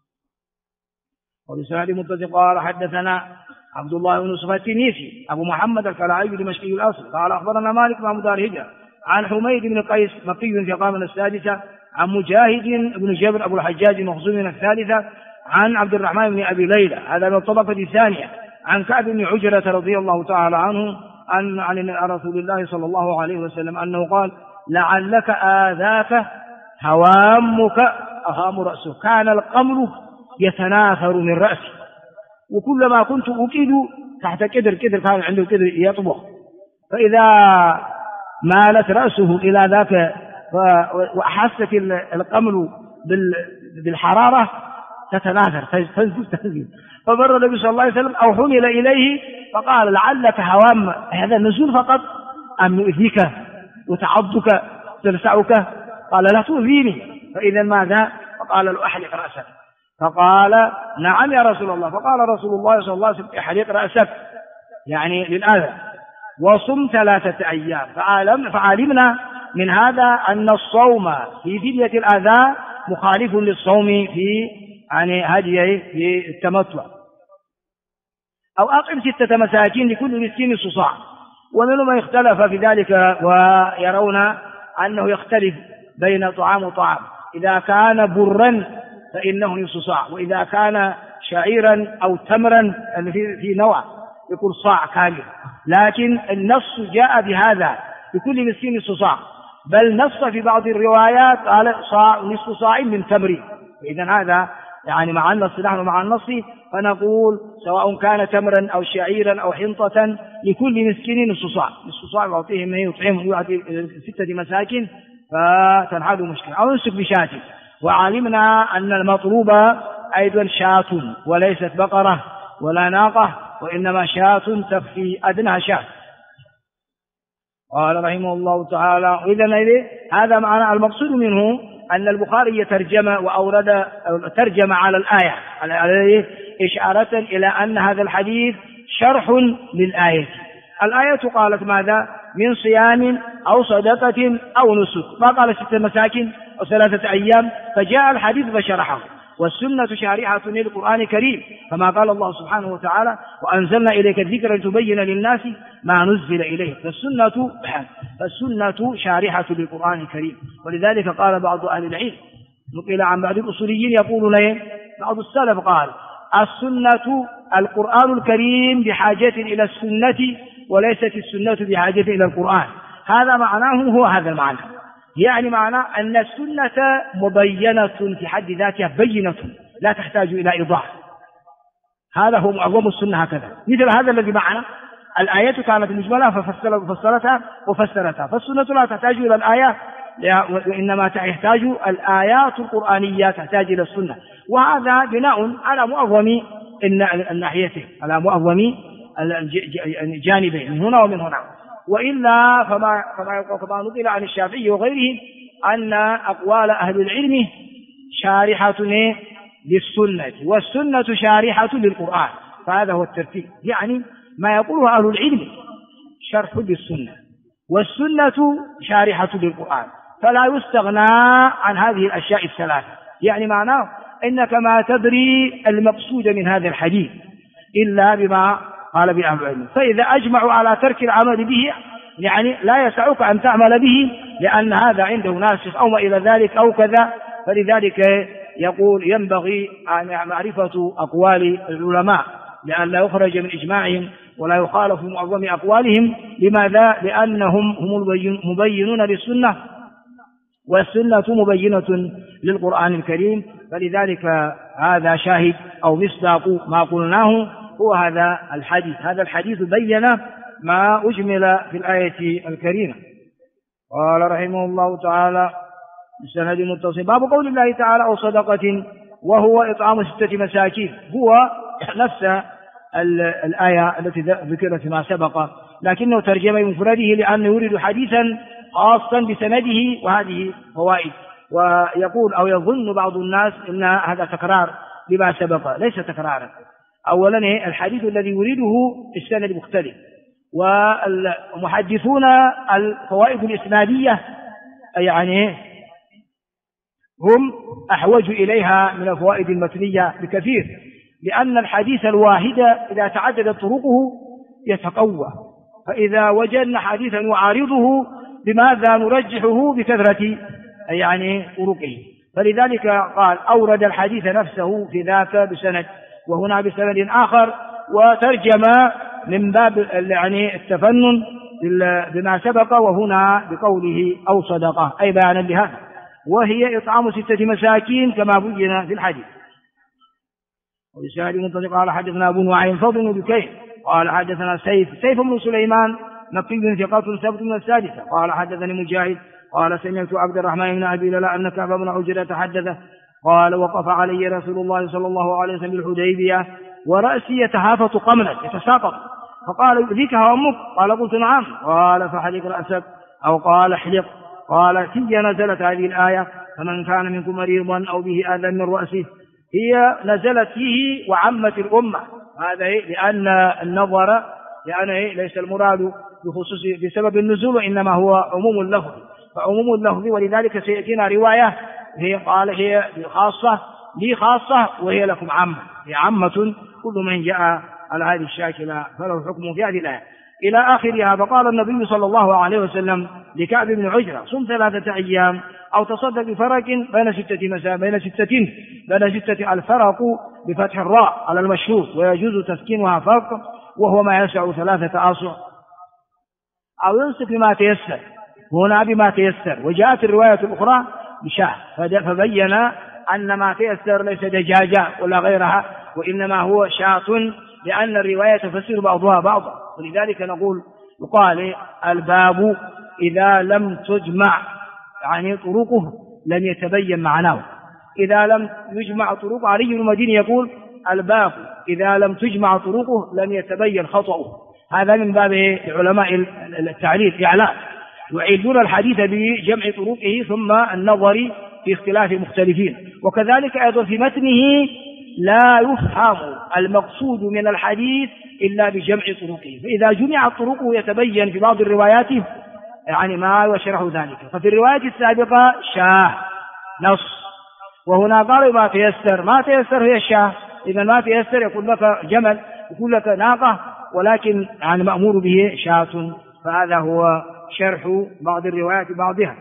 وبسند متصل قال حدثنا عبد الله بن يوسف التنيسي أبو محمد الكلاعي دمشقي الأصل قال أخبرنا مالك بن دار هجرة عن حميد بن قيس مقي في القرن 6 عن مجاهد بن جبر أبو الحجاج مخزوم 3 عن عبد الرحمن بن أبي ليلى هذا من الطبقة الثانية عن كعب بن عجرة رضي الله تعالى عنه عن رسول الله صلى الله عليه وسلم أنه قال لعلك آذاك هوامك أهام رأسه، كان القمر يتناثر من رأسي، وكلما كنت أكيد تحت كدر كان عنده الكدر يطبخ، فإذا مالت رأسه إلى ذاك وأحست القمر بالحرارة تتناثر تنزل، فمر النبي صلى الله عليه وسلم أو حمل إليه فقال لعلك هوام هذا النزول فقط أم يؤذيك وتعضك تلسعك؟ قال لا تؤذيني، فإذا ماذا؟ فقال له أحلق رأسك، فقال نعم يا رسول الله، فقال رسول الله صلى الله عليه وسلم احلق رأسك يعني للأذى وصم 3 أيام، فعلمنا من هذا أن الصوم في فدية الأذى مخالف للصوم في يعني هدي في التمتع. أو أطعم 6 مساكين لكل مسكين صاع. ومنهم من اختلف في ذلك ويرون أنه يختلف بين طعام وطعام، إذا كان برا فإنه نصف صاع، وإذا كان شعيرا أو تمرا في نوع يقول صاع كامل. لكن النص جاء بهذا لكل مسكين نصف صاع، بل نص في بعض الروايات قال صاع نصف صاع من تمر. إذن هذا يعني مع النص، نحن مع النص فنقول سواء كان تمرا أو شعيرا أو حنطة لكل مسكين نصف صاع. نصف صاع يعطيه من يطعمه، يعطي 6 مساكين فتنحل مشكلة. أو يمسك بشاة. وعلمنا أن المطلوب أيضا شاة وليست بقرة ولا ناقة، وإنما شاة تكفي أدنى شاة. قال رحمه الله تعالى: إذن هذا معنى المقصود منه أن البخاري ترجم على الآية على إشارة إلى أن هذا الحديث شرح للآية. الآية قالت ماذا؟ من صيام أو صدقة أو نسك، ما قال 6 مساكين أو 3 أيام، فجاء الحديث فشرحه. والسنة شارحة للقرآن الكريم، كما قال الله سبحانه وتعالى: وأنزلنا إليك الذكر لتبين للناس ما نزل إليه. فالسنة شارحة للقرآن الكريم. ولذلك قال بعض أهل العلم، نقل عن بعض الأصوليين يقولون، بعض السلف قال: السنة القرآن الكريم بحاجة إلى السنة، وليست السنة بحاجة إلى القرآن. هذا معناه، هو هذا المعنى، يعني معنى أن السنة مبينة في حد ذاتها، بينة لا تحتاج إلى إيضاح. هذا هو معظم السنة هكذا. مثل هذا الذي معنا، الآية كانت مجملة ففسرتها وفسرتها، فالسنة لا تحتاج إلى الآية، وإنما تحتاج الآيات القرآنية تحتاج إلى السنة. وهذا بناء على معظم الناحيتين، على معظم الجانبين من هنا ومن هنا. وإلا فما نقل عن الشافعي وغيره أن أقوال أهل العلم شارحة للسنة، والسنة شارحة للقرآن. فهذا هو الترتيب، يعني ما يقوله أهل العلم شرح للسنة، والسنة شارحة للقرآن، فلا يستغنى عن هذه الأشياء الثلاثة. يعني معناه إنك ما تدري المقصود من هذا الحديث إلا بما قال به أهل العلم. فإذا أجمعوا على ترك العمل به، يعني لا يسعك أن تعمل به لأن هذا عنده ناسخ أو ما إلى ذلك أو كذا. فلذلك يقول ينبغي أن معرفة أقوال العلماء لأن لا يخرج من إجماعهم ولا يخالف في معظم أقوالهم. لماذا؟ لأنهم هم مبينون للسنة، والسنة مبينة للقرآن الكريم. فلذلك هذا شاهد أو مصداق ما قلناه هو هذا الحديث. هذا الحديث بين ما أجمل في الآية الكريمة. قال رحمه الله تعالى: بسند متصل. باب قول الله تعالى: أو صدقة، وهو إطعام 6 مساكين. هو نفس الآية التي ذكرت فيما سبق، لكنه ترجم بمفرده لأنه يريد حديثا خاصا بسنده، وهذه فوائد. ويقول أو يظن بعض الناس أن هذا تكرار لما سبق، ليس تكرارا. أولا الحديث الذي يريده السند مختلف، والمحدثون الفوائد الإسنادية يعني هم أحوج إليها من الفوائد المتنية بكثير، لأن الحديث الواحد إذا تعددت طرقه يتقوى، فإذا وجدنا حديثا يعارضه بماذا نرجحه؟ بكثرة يعني طرقه. فلذلك قال أورد الحديث نفسه في ذاك بسند، وهنا بسند آخر، وترجم من باب يعني التفنن بما سبق، وهنا بقوله أو صدقة، أي بيانا لهذا، وهي إطعام 6 مساكين كما بين في الحديث. وبسند منطلق قال حدثنا أبو نعيم فضل بن بكير قال حدثنا سيف بن سليمان نقي ثقة ثبت من السادسة قال حدثني مجاهد قال سمعت عبد الرحمن بن أبي ليلى أن كعب بن عجرة حدثه قال: وقف علي رسول الله صلى الله عليه وسلم بالحديبية ورأسي يتهافت قملا يتساقط، فقال: يؤذيك أمك؟ قال: قلت: نعم. قال: فحلق رأسك، أو قال: احلق. قال: في نزلت هذه الآية: فمن كان منكم مريضا أو به أذى من رأسه. هي نزلت فيه وعمت الأمة، هذا لأن النظر يعني ليس المراد بخصوص بسبب النزول، وإنما هو عموم اللفظ. فعموم اللفظ، ولذلك سيأتينا رواية قال هي خاصة لي خاصة وهي لكم عامة، هي عامة كل من جاء على هذه الشاكلة فله حكم في هذه الآية إلى آخرها. فقال النبي صلى الله عليه وسلم لكعب بن عجرة: صم 3 أيام أو تصدق بفرق بين 6 مساء بين 6 الفرق بفتح الراء على المشهور، ويجوز تسكينها فرق وهو ما يسع 3 أصع، أو يمسك بما تيسر، هنا بما تيسر. وجاءت الرواية الأخرى بشاه، فبين أن ما تيسر ليس دجاجة ولا غيرها، وإنما هو شاة، لأن الرواية تفسر بعضها بعضا. ولذلك نقول يقال الباب إذا لم تجمع يعني طرقه لم يتبين معناه. إذا لم يجمع طرقه، علي بن المديني يقول الباب إذا لم تجمع طرقه لم يتبين خطأه. هذا من باب علماء التعليل إعلان، يعيدون الحديث بجمع طرقه ثم النظر في اختلاف مختلفين. وكذلك أيضا في متنه لا يفهم المقصود من الحديث إلا بجمع طرقه، فإذا جمع طرقه يتبين في بعض الروايات يعني ما يشرح ذلك. ففي الرواية السابقة شاه نص، وهنا قال ما تيسر هي الشاه. إذا ما تيسر يكون لك جمل، يكون لك ناقة، ولكن يعني مأمور به شاة. فهذا هو شرح بعض الروايات بعضها.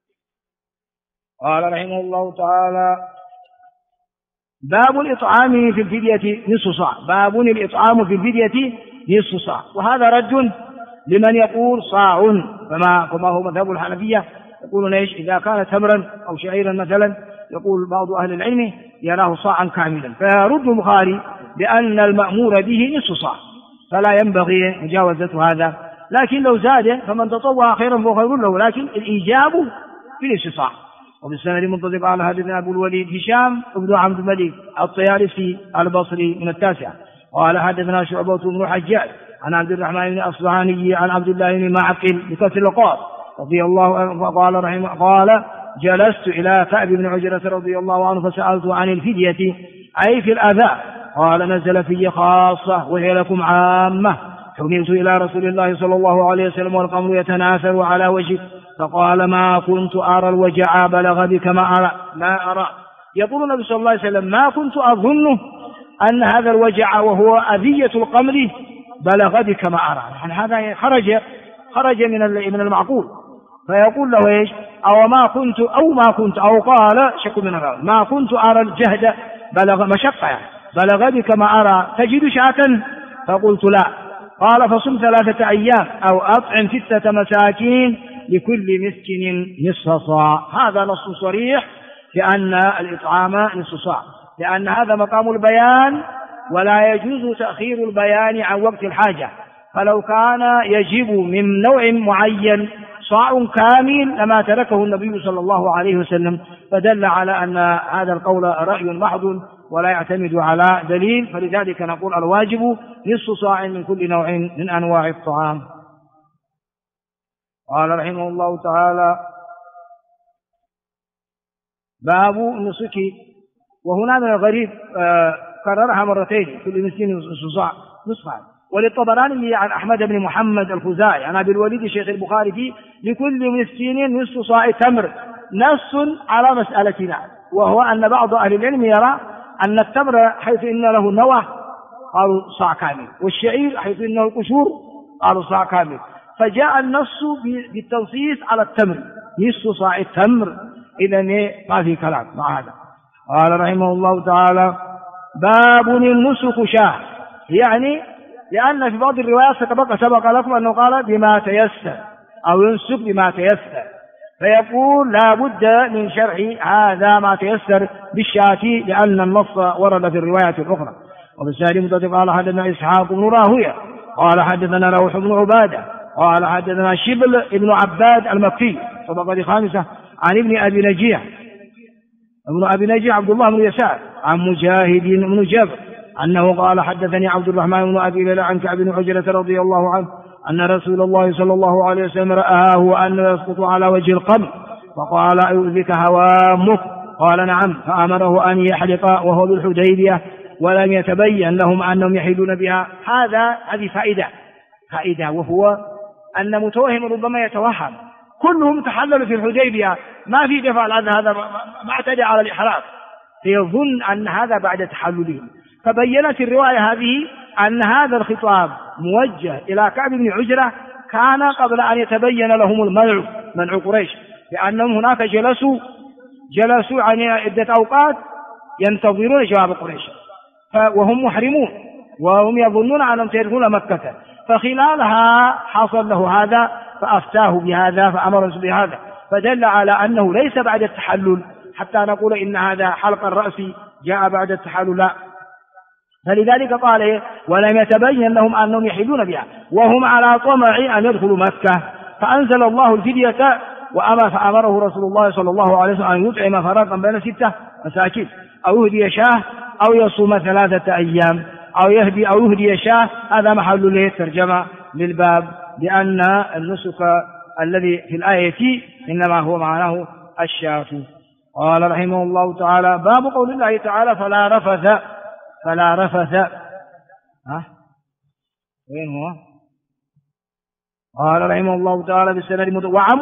قال رحمه الله تعالى: باب الإطعام في الفدية نصف صاع. باب الإطعام في الفدية نصف صاع، وهذا رد لمن يقول صاع، كما هو مذهب الحنفية، يقولون ايش؟ إذا كان تمرا أو شعيرا مثلا، يقول بعض أهل العلم يراه صاعا كاملا، فيرد البخاري بأن المأمور به نصف صاع فلا ينبغي مجاوزة هذا، لكن لو زاد فمن تطوع خيرا فهو خير له، لكن الإيجاب في نصف صاع. وبالسند المنطلق على حدثنا أبو الوليد هشام بن عبد الملك الطيالسي البصري من 9 قال حدثنا شعبة بن الحجاج عن عبد الرحمن بن أصبهاني عن عبد الله بن معقل بكسر القاف رضي الله عنه قال: جلست إلى كعب بن عجرة رضي الله عنه فسألت عن الفدية أي في الأذى، قال: نزل في خاصة وهي لكم عامة. حملت إلى رسول الله صلى الله عليه وسلم والقمر يتناثر على وجهه، فقال: ما كنت أرى الوجع بلغ بك ما أرى. يقول النبي صلى الله عليه وسلم: ما كنت أظن أن هذا الوجع وهو أذية القمر بلغ بك ما أرى. يعني هذا خرج من المعقول، فيقول له إيش؟ أو قال شك من الراوي: ما كنت أرى الجهد بلغ مشقة، يعني بلغ بك ما أرى، تجد شاة؟ فقلت: لا. قال: فصم 3 أيام أو أطعم 6 مساكين لكل مسكين نصف صاع. هذا نص صريح لأن الإطعام نصف صاع، لأن هذا مقام البيان ولا يجوز تأخير البيان عن وقت الحاجة. فلو كان يجب من نوع معين صاع كامل لما تركه النبي صلى الله عليه وسلم، فدل على أن هذا القول رأي محض ولا يعتمد على دليل. فلذلك نقول الواجب نصف صاع من كل نوع من أنواع الطعام. قال رحمه الله تعالى: باب النسك. وهنا من الغريب كررها مرتين: كل مسكين نصف. وللطبراني عن أحمد بن محمد الخزاعي عن أبي الوليد شيخ البخاري في لكل مسكين نصف صاع تمر، نص على مسألتنا، وهو أن بعض أهل العلم يرى أن التمر حيث إن له نوى قالوا صاع كامل، والشعير حيث إنه القشور قالوا صاع كامل، فجاء النص بالتنصيص على التمر نصف صاع التمر. إذا ما في كلام مع هذا. قال رحمه الله تعالى: باب النسك شاه، يعني لأن في بعض الروايات سبق لكم أنه قال بما تيسر أو ينسك بما تيسر، فيقول لا بد من شرح هذا ما تيسر بالشاة، لأن النص ورد في الرواية الأخرى. وبالسالي متفق قال حدثنا إسحاق بن راهوية قال حدثنا روح بن عبادة قال حدثنا شبل بن عباد المكي طبقة 5 عن ابن أبي نجيح عبد الله بن يسار عن مجاهد بن جبر أنه قال: حدثني عبد الرحمن بن أبي ليلى عن كعب بن عجرة رضي الله عنه أن رسول الله صلى الله عليه وسلم رآه وأنه يسقط على وجه القمر، فقال: أيؤذيك هوامك؟ قال: نعم. فأمره أن يحلق وهو بالحديبية ولم يتبين لهم أنهم يحيلون بها. هذه فائدة، وهو أن متوهم ربما يتوهم كلهم تحللوا في الحديبية، ما في دفع لأن هذا ما اعتدى على الإحرام، فيظن أن هذا بعد تحللهم. فبينت الرواية هذه أن هذا الخطاب موجه إلى كعب بن عجرة كان قبل أن يتبين لهم المنع، منع قريش، لأنهم هناك جلسوا عن عدة أوقات ينتظرون جواب قريش وهم محرمون وهم يظنون أنهم سيدخلون مكة، فخلالها حصل له هذا فأفتاه بهذا فأمر بهذا، فدل على أنه ليس بعد التحلل حتى نقول إن هذا حلق الرأس جاء بعد التحلل، لا. فلذلك قال ولم يتبين لهم أنهم يحلون بها وهم على طمع أن يدخلوا مكة، فأنزل الله الفدية فأمره رسول الله صلى الله عليه وسلم أن يطعم فرقا بين 6 مساكين أو يهدي شاه أو يصوم 3 أيام أو يهدي شاه. هذا محل الترجمة للباب، لأن النسك الذي في الآية إنما هو معناه الشاة. قال رحمه الله تعالى باب قول الله تعالى فلا رفث وين هو؟ قال رحمه الله تعالى بالسند وعن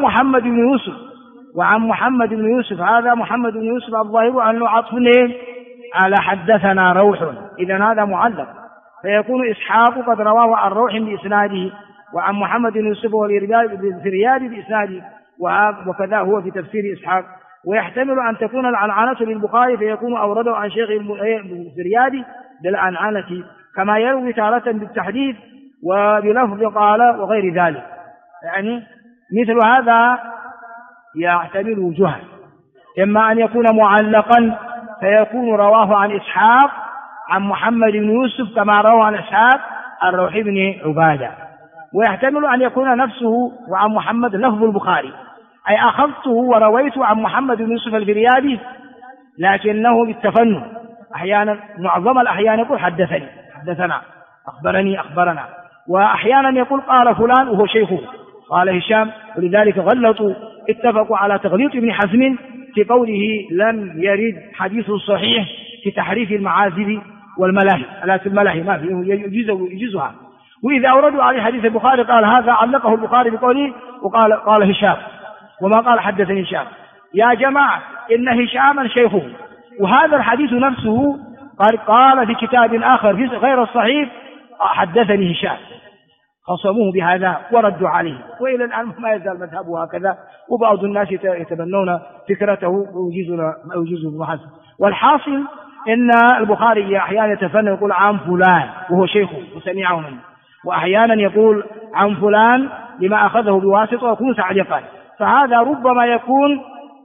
محمد بن يوسف هذا محمد بن يوسف الظاهر أنه عطف على حدثنا روح، إذن هذا معلق، فيكون إسحاق قد رواه عن روح بإسناده، وعن محمد بن يوسف والفرياد بإسناده، وكذا هو في تفسير إسحاق. ويحتمل أن تكون العنعنة للبخاري فيكون أورده عن شيخ الفريادي بالعنعنة، كما يروي تارة بالتحديث وبلفظ قال وغير ذلك، يعني مثل هذا يحتمل وجوها، إما أن يكون معلقا فيكون رواه عن إسحاق عن محمد بن يوسف كما روى عن إسحاق الروح بن عبادة، ويحتمل أن يكون نفسه وعن محمد لفظ البخاري، أي أخذته ورويته عن محمد بن يوسف الفريابي لكنه بالتفنن، أحيانا معظم الأحيان يقول حدثنا أخبرنا، وأحيانا يقول قال فلان وهو شيخه قال هشام، ولذلك غلطوا اتفقوا على تغليط ابن حزم في قوله لم يرد حديث صحيح في تحريف المعازف والملاهي، آلات الملاهي ما فيه يجوزها، وإذا أوردوا عليه حديث البخاري قال هذا علقه البخاري بقوله قال هشام وما قال حدثني هشام. يا جماعة إن هشاما شيخه، وهذا الحديث نفسه قال في كتاب آخر في غير الصحيح حدثني هشام، خصموه بهذا وردوا عليه، وإلى الآن ما يزال مذهبه هكذا، وبعض الناس يتبنون فكرته ويجوزه المحسن. والحاصل إن البخاري أحيانا يتفنن يقول عن فلان وهو شيخه وسمعه منه، وأحيانا يقول عن فلان لما أخذه بواسطة ويكون تعليقا، فهذا ربما يكون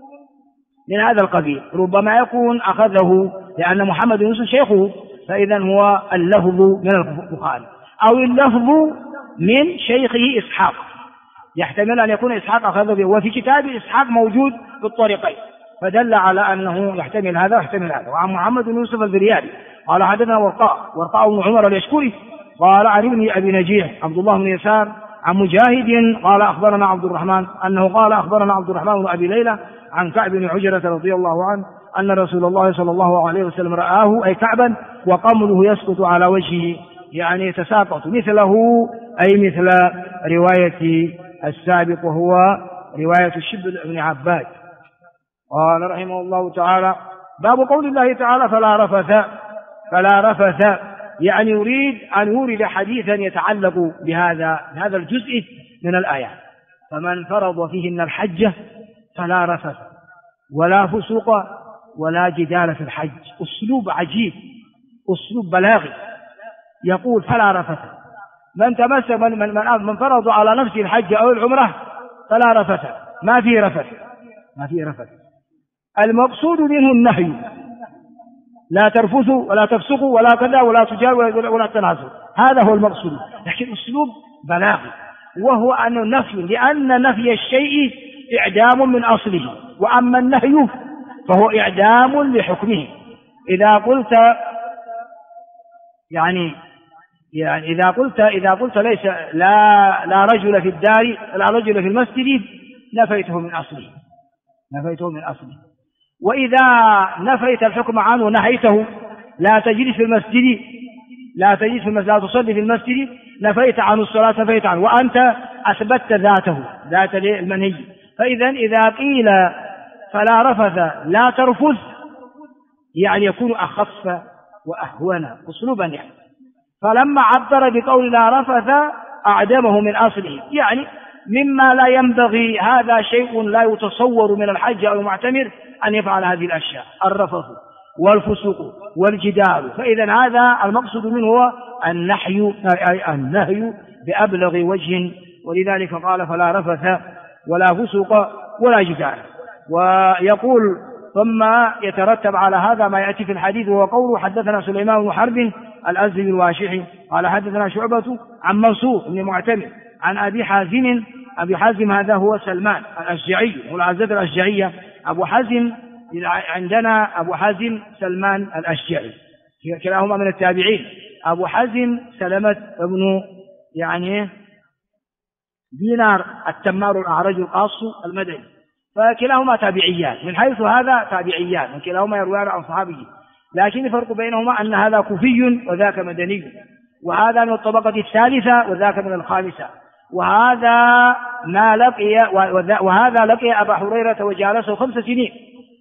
من هذا القبيل، ربما يكون أخذه لأن محمد بن يوسف شيخه، فإذا هو اللفظ من البخاري أو اللفظ من شيخه إسحاق، يحتمل أن يكون إسحاق أخذه به، وفي كتاب إسحاق موجود بالطريقين، فدل على أنه يحتمل هذا ويحتمل هذا. وعن محمد بن يوسف الفريابي قال حدثنا ورقاء بن عمر اليشكري قال عن ابن أبي نجيح عبد الله بن يسار عن مجاهد قال أخبرنا عبد الرحمن أنه قال أخبرنا عبد الرحمن بن أبي ليلى عن كعب بن عجرة رضي الله عنه أن رسول الله صلى الله عليه وسلم رآه أي كعبا وقمله يسقط على وجهه، يعني يتساقط مثله أي مثل رواية السابق وهو رواية الشبل بن عباد. قال رحمه الله تعالى باب قول الله تعالى فلا رفث، يعني يريد أن يورد حديثا يتعلق بهذا الجزء من الآيات، فمن فرض فيهن الحج فلا رفث ولا فسوق ولا جدال في الحج. أسلوب عجيب، أسلوب بلاغي، يقول فلا رفث، من تمسك من فرض على نفسه الحج أو العمرة فلا رفث، ما في رفث. المقصود منه النهي، لا ترفثوا ولا تفسقوا ولا كذا ولا تجاروا ولا تنازلوا، هذا هو المقصود، لكن أسلوب بلاغي، وهو أنه نفي، لأن نفي الشيء إعدام من أصله، وأما النهي فهو إعدام لحكمه. إذا قلت يعني إذا قلت ليس لا رجل في الدار لا رجل في المسجد نفيته من أصله، وإذا نفيت الحكم عنه ونهيته لا تجلس في المسجد لا تصلي في المسجد، نفيت عنه الصلاة، نفيت عنه، وأنت أثبتت ذات المنهي، فإذا إذا قيل فلا رفث لا ترفث يعني يكون أخف وأهون أسلوبا يعني. فلما عبر بقول لا رفث أعدمه من أصله، يعني مما لا ينبغي، هذا شيء لا يتصور من الحج أو المعتمر أن يفعل هذه الأشياء، الرفث والفسوق والجدال. فإذا هذا المقصود منه هو النهي بأبلغ وجه، ولذلك قال فلا رفث ولا فسوق ولا جدال. ويقول ثم يترتب على هذا ما يأتي في الحديث، وهو قوله حدثنا سليمان بن حرب الأزدي الواشحي قال حدثنا شعبة عن منصور بن معتمر عن أبي حازم. أبي حازم هذا هو سلمان الأشجعي والعزة الأشجعية. أبو حازم عندنا أبو حازم سلمان الأشجعي كلاهما من التابعين. أبو حازم سلمة بن دينار التمار الأعرج القاص المدني، فكلاهما تابعيان، من حيث هذا تابعيان وكلاهما يرويان عن صحابي، لكن الفرق بينهما أن هذا كوفي وذاك مدني، وهذا من الطبقة الثالثة وذاك من الخامسة، وهذا لقي أبا هريرة وجالسه 5 سنين،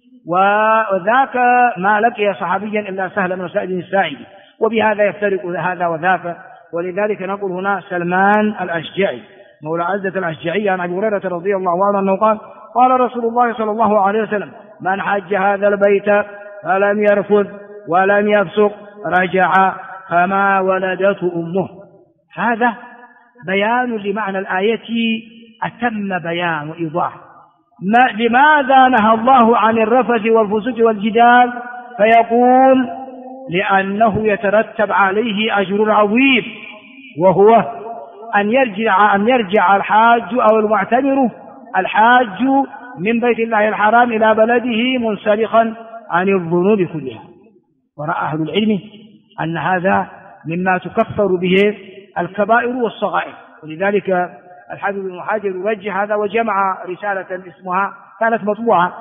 وذاك ما لقي صحابيا إلا سهل بن سعد الساعدي، وبهذا يفترق هذا وذاك. ولذلك نقول هنا سلمان الأشجعي مولى عزة الأشجعي عن أبي هريرة رضي الله عنه أنه قال رسول الله صلى الله عليه وسلم من حج هذا البيت فلم يرفث ولم يفسق رجع كما ولدته أمه. هذا بيان لمعنى الآية أتم بيان وإيضاح. لماذا نهى الله عن الرفث والفسوق والجدال؟ فيقول لأنه يترتب عليه أجر عظيم، وهو أن يرجع الحاج أو المعتمر الحاج من بيت الله الحرام إلى بلده منسلخا عن الذنوب كلها. ورأى أهل العلم أن هذا مما تكفر به الكبائر والصغائر، ولذلك الحافظ بن حجر يرجح هذا وجمع رسالة اسمها كانت مطبوعة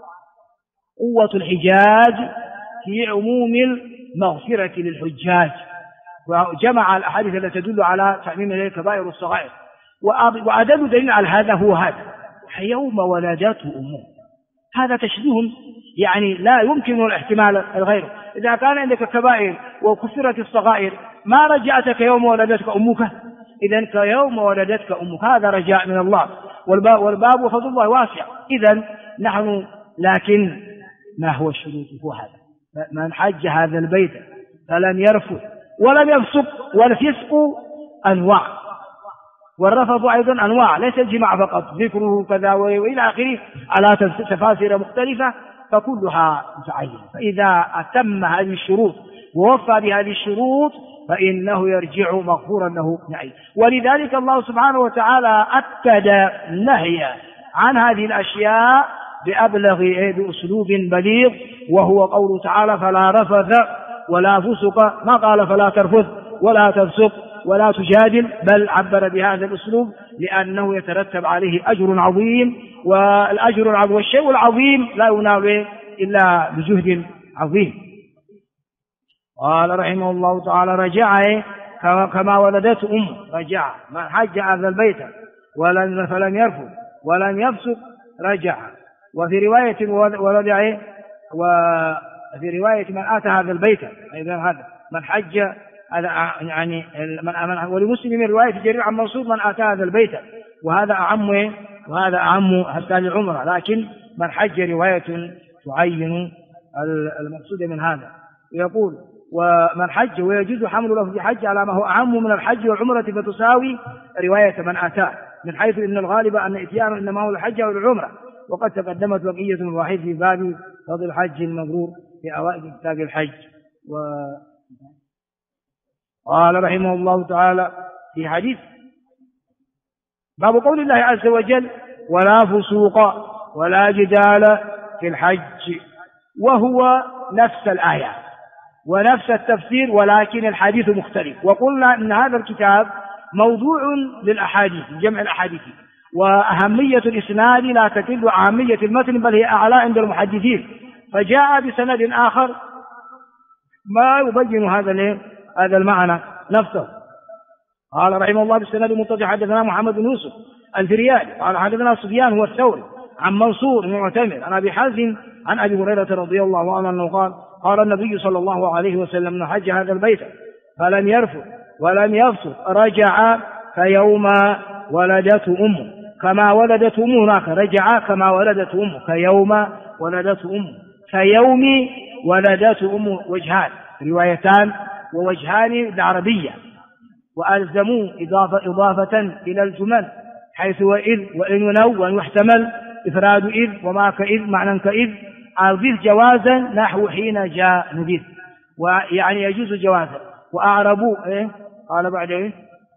قوة الحجاج في عموم المغفرة للحجاج، وجمع الأحاديث التي تدل على تعميم الكبائر والصغائر. وأدل دليل على هذا هو هذا يوم ولدته أمه. هذا تشبيه يعني لا يمكن الاحتمال الغير. إذا كان عندك كبائر وكفرت الصغائر ما رجعتك يوم ولدتك أمك، إذن كيوم ولدتك أمك هذا رجاء من الله، والباب وفضل الله واسع. إذن نحن لكن ما هو الشروط؟ هو هذا من حج هذا البيت فلم يرفث ولم يفسق، والفسق أنواع والرفض أيضا أنواع، ليس الجماع فقط، ذكره كذا وإلى آخره على تفاسير مختلفة، فكلها متعينة. فإذا أتم هذه الشروط ووفى بهذه الشروط فإنه يرجع مغفورا له نعيم. ولذلك الله سبحانه وتعالى أكد النهي عن هذه الأشياء بأسلوب بليغ، وهو قوله تعالى فلا رفث ولا فسق، ما قال فلا ترفث ولا تفسق ولا تجادل، بل عبر بهذا الأسلوب لأنه يترتب عليه أجر عظيم، والأجر العظيم والشيء العظيم لا ينال إلا بجهد عظيم. قال رحمه الله تعالى رجع كما ولدته أمه، رجع من حج هذا البيت فلم يرفث ولم يفسق رجع. وفي رواية ورجع، وفي رواية من آتى هذا البيت أيضا هذا من حج هذا يعني ولمسلم من رواية جرير عن منصور من آتى هذا البيت، وهذا أعم حتى للعمرة، لكن من حج رواية تعين المقصود من هذا. يقول ومن حج ويجوز حمل لفظ حج على ما هو أعم من الحج والعمرة فتساوي رواية من آتاه، من حيث إن الغالب أن إتيان إنما هو الحج أو العمرة. وقد تقدمت بقية الواحد في باب فضل الحج المبرور في أوائل كتاب الحج. قال رحمه الله تعالى في حديث باب قول الله عز وجل ولا فسوق ولا جدال في الحج، وهو نفس الآية ونفس التفسير، ولكن الحديث مختلف. وقلنا إن هذا الكتاب موضوع للأحاديث، جمع الأحاديث، وأهمية الإسناد لا تقل أهمية المتن، بل هي أعلى عند المحدثين، فجاء بسند آخر ما يبين هذا المعنى نفسه. قال رحمه الله بالسند المتصل حدثنا محمد بن يوسف الفريابي قال حدثنا سفيان هو الثوري عن منصور بن معتمر عن أبي حازم عن أبي هريرة رضي الله عنه أنه قال قال النبي صلى الله عليه وسلم من حج هذا البيت فلم يرفث ولم يفسق رجع كيوم ولدته أمه كما ولدته أمه هناك رجع كما ولدته أمه كيوم ولدته أمه كيوم ولدته أمه وجهان روايتان ووجهان العربية وألزموا إضافة إلى الجمل حيث وإذ وإن ونو وأن يحتمل إفراد إذ وما كإذ معنى كإذ أضيف جوازا نحو حين جاء نذير ويعني يجوز جوازا وأعربوا إيه قال بعد إيه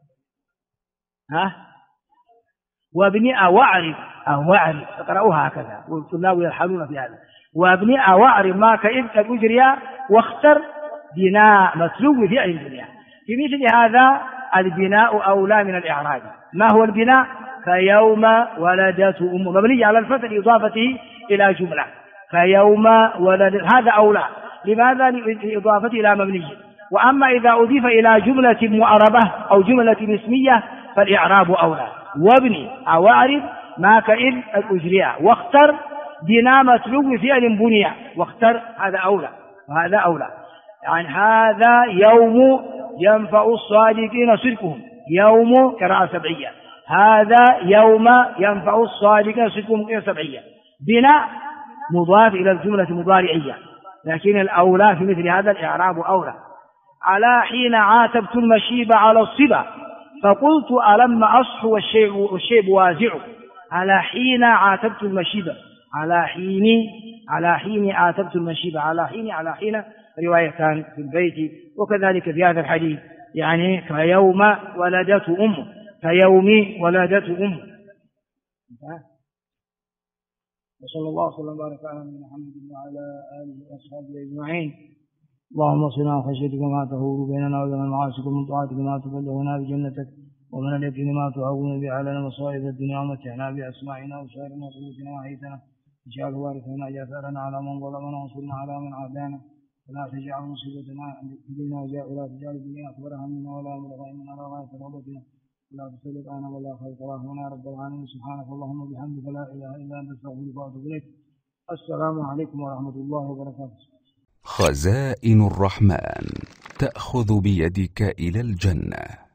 وابن أوعرب اقرأوها هكذا والطلاب يلحنون في هذا وابن أوعرب ما كإذ الأجرياء واختر بناء مسلوب في أي الدنيا في مثل هذا البناء أولى من الإعراب ما هو البناء كيوم ولدته أمه مبني على الفتح إضافته إلى جملة كيوم ولدت هذا أولى لماذا لإضافته إلى مبني وأما إذا أضيف إلى جملة معربة أو جملة اسمية فالإعراب أولى وابني أو أعرف ما كإذ الأجرياء واختر بناء مسلوب فعل بني واختر هذا أولى وهذا أولى يعني هذا يوم ينفع الصادقين صدقهم يوم قراءة سبعية هذا يوم ينفع الصادقين صدقهم سبعية بناء مضاف إلى الجملة مضارعية لكن الأولى في مثل هذا الإعراب أولى على حين عاتبت المشيب على الصبا فقلت ألم أصح والشيب وازع على حين عاتبت المشيب على حين عاتبت المشيب على حين روايتان في البيت وكذلك في هذا الحديث يعني كيوم ولدته أمه كيوم ولدته أمه وصلى الله وسلم وبارك على محمد وعلى آله وأصحابه أجمعين اللهم صل على خشيتك ما تهول بيننا وبين المعاصي ومن طاعتك ما تبلغنا بجنتك ومن اليقين ما تعون به علينا مصائب الدنيا ومتعنا بأسماعنا وسائرنا وقوتنا وحيتنا اجعل وارثنا جاثرنا على من ظلمنا وانصرنا على من عادانا ولا تجعل مصيبتنا في ديننا ولا تجعل الدنيا أكبر همنا ولا مبلغ علمنا ولا غاية رغبتنا ولا تسلط عنا ولا خير رحمنا رب العالمين سبحانك اللهم وبحمدك لا إله إلا أنت أستغفرك وأتوب إليك السلام عليكم ورحمة الله وبركاته. خزائن الرحمن تأخذ بيدك إلى الجنة.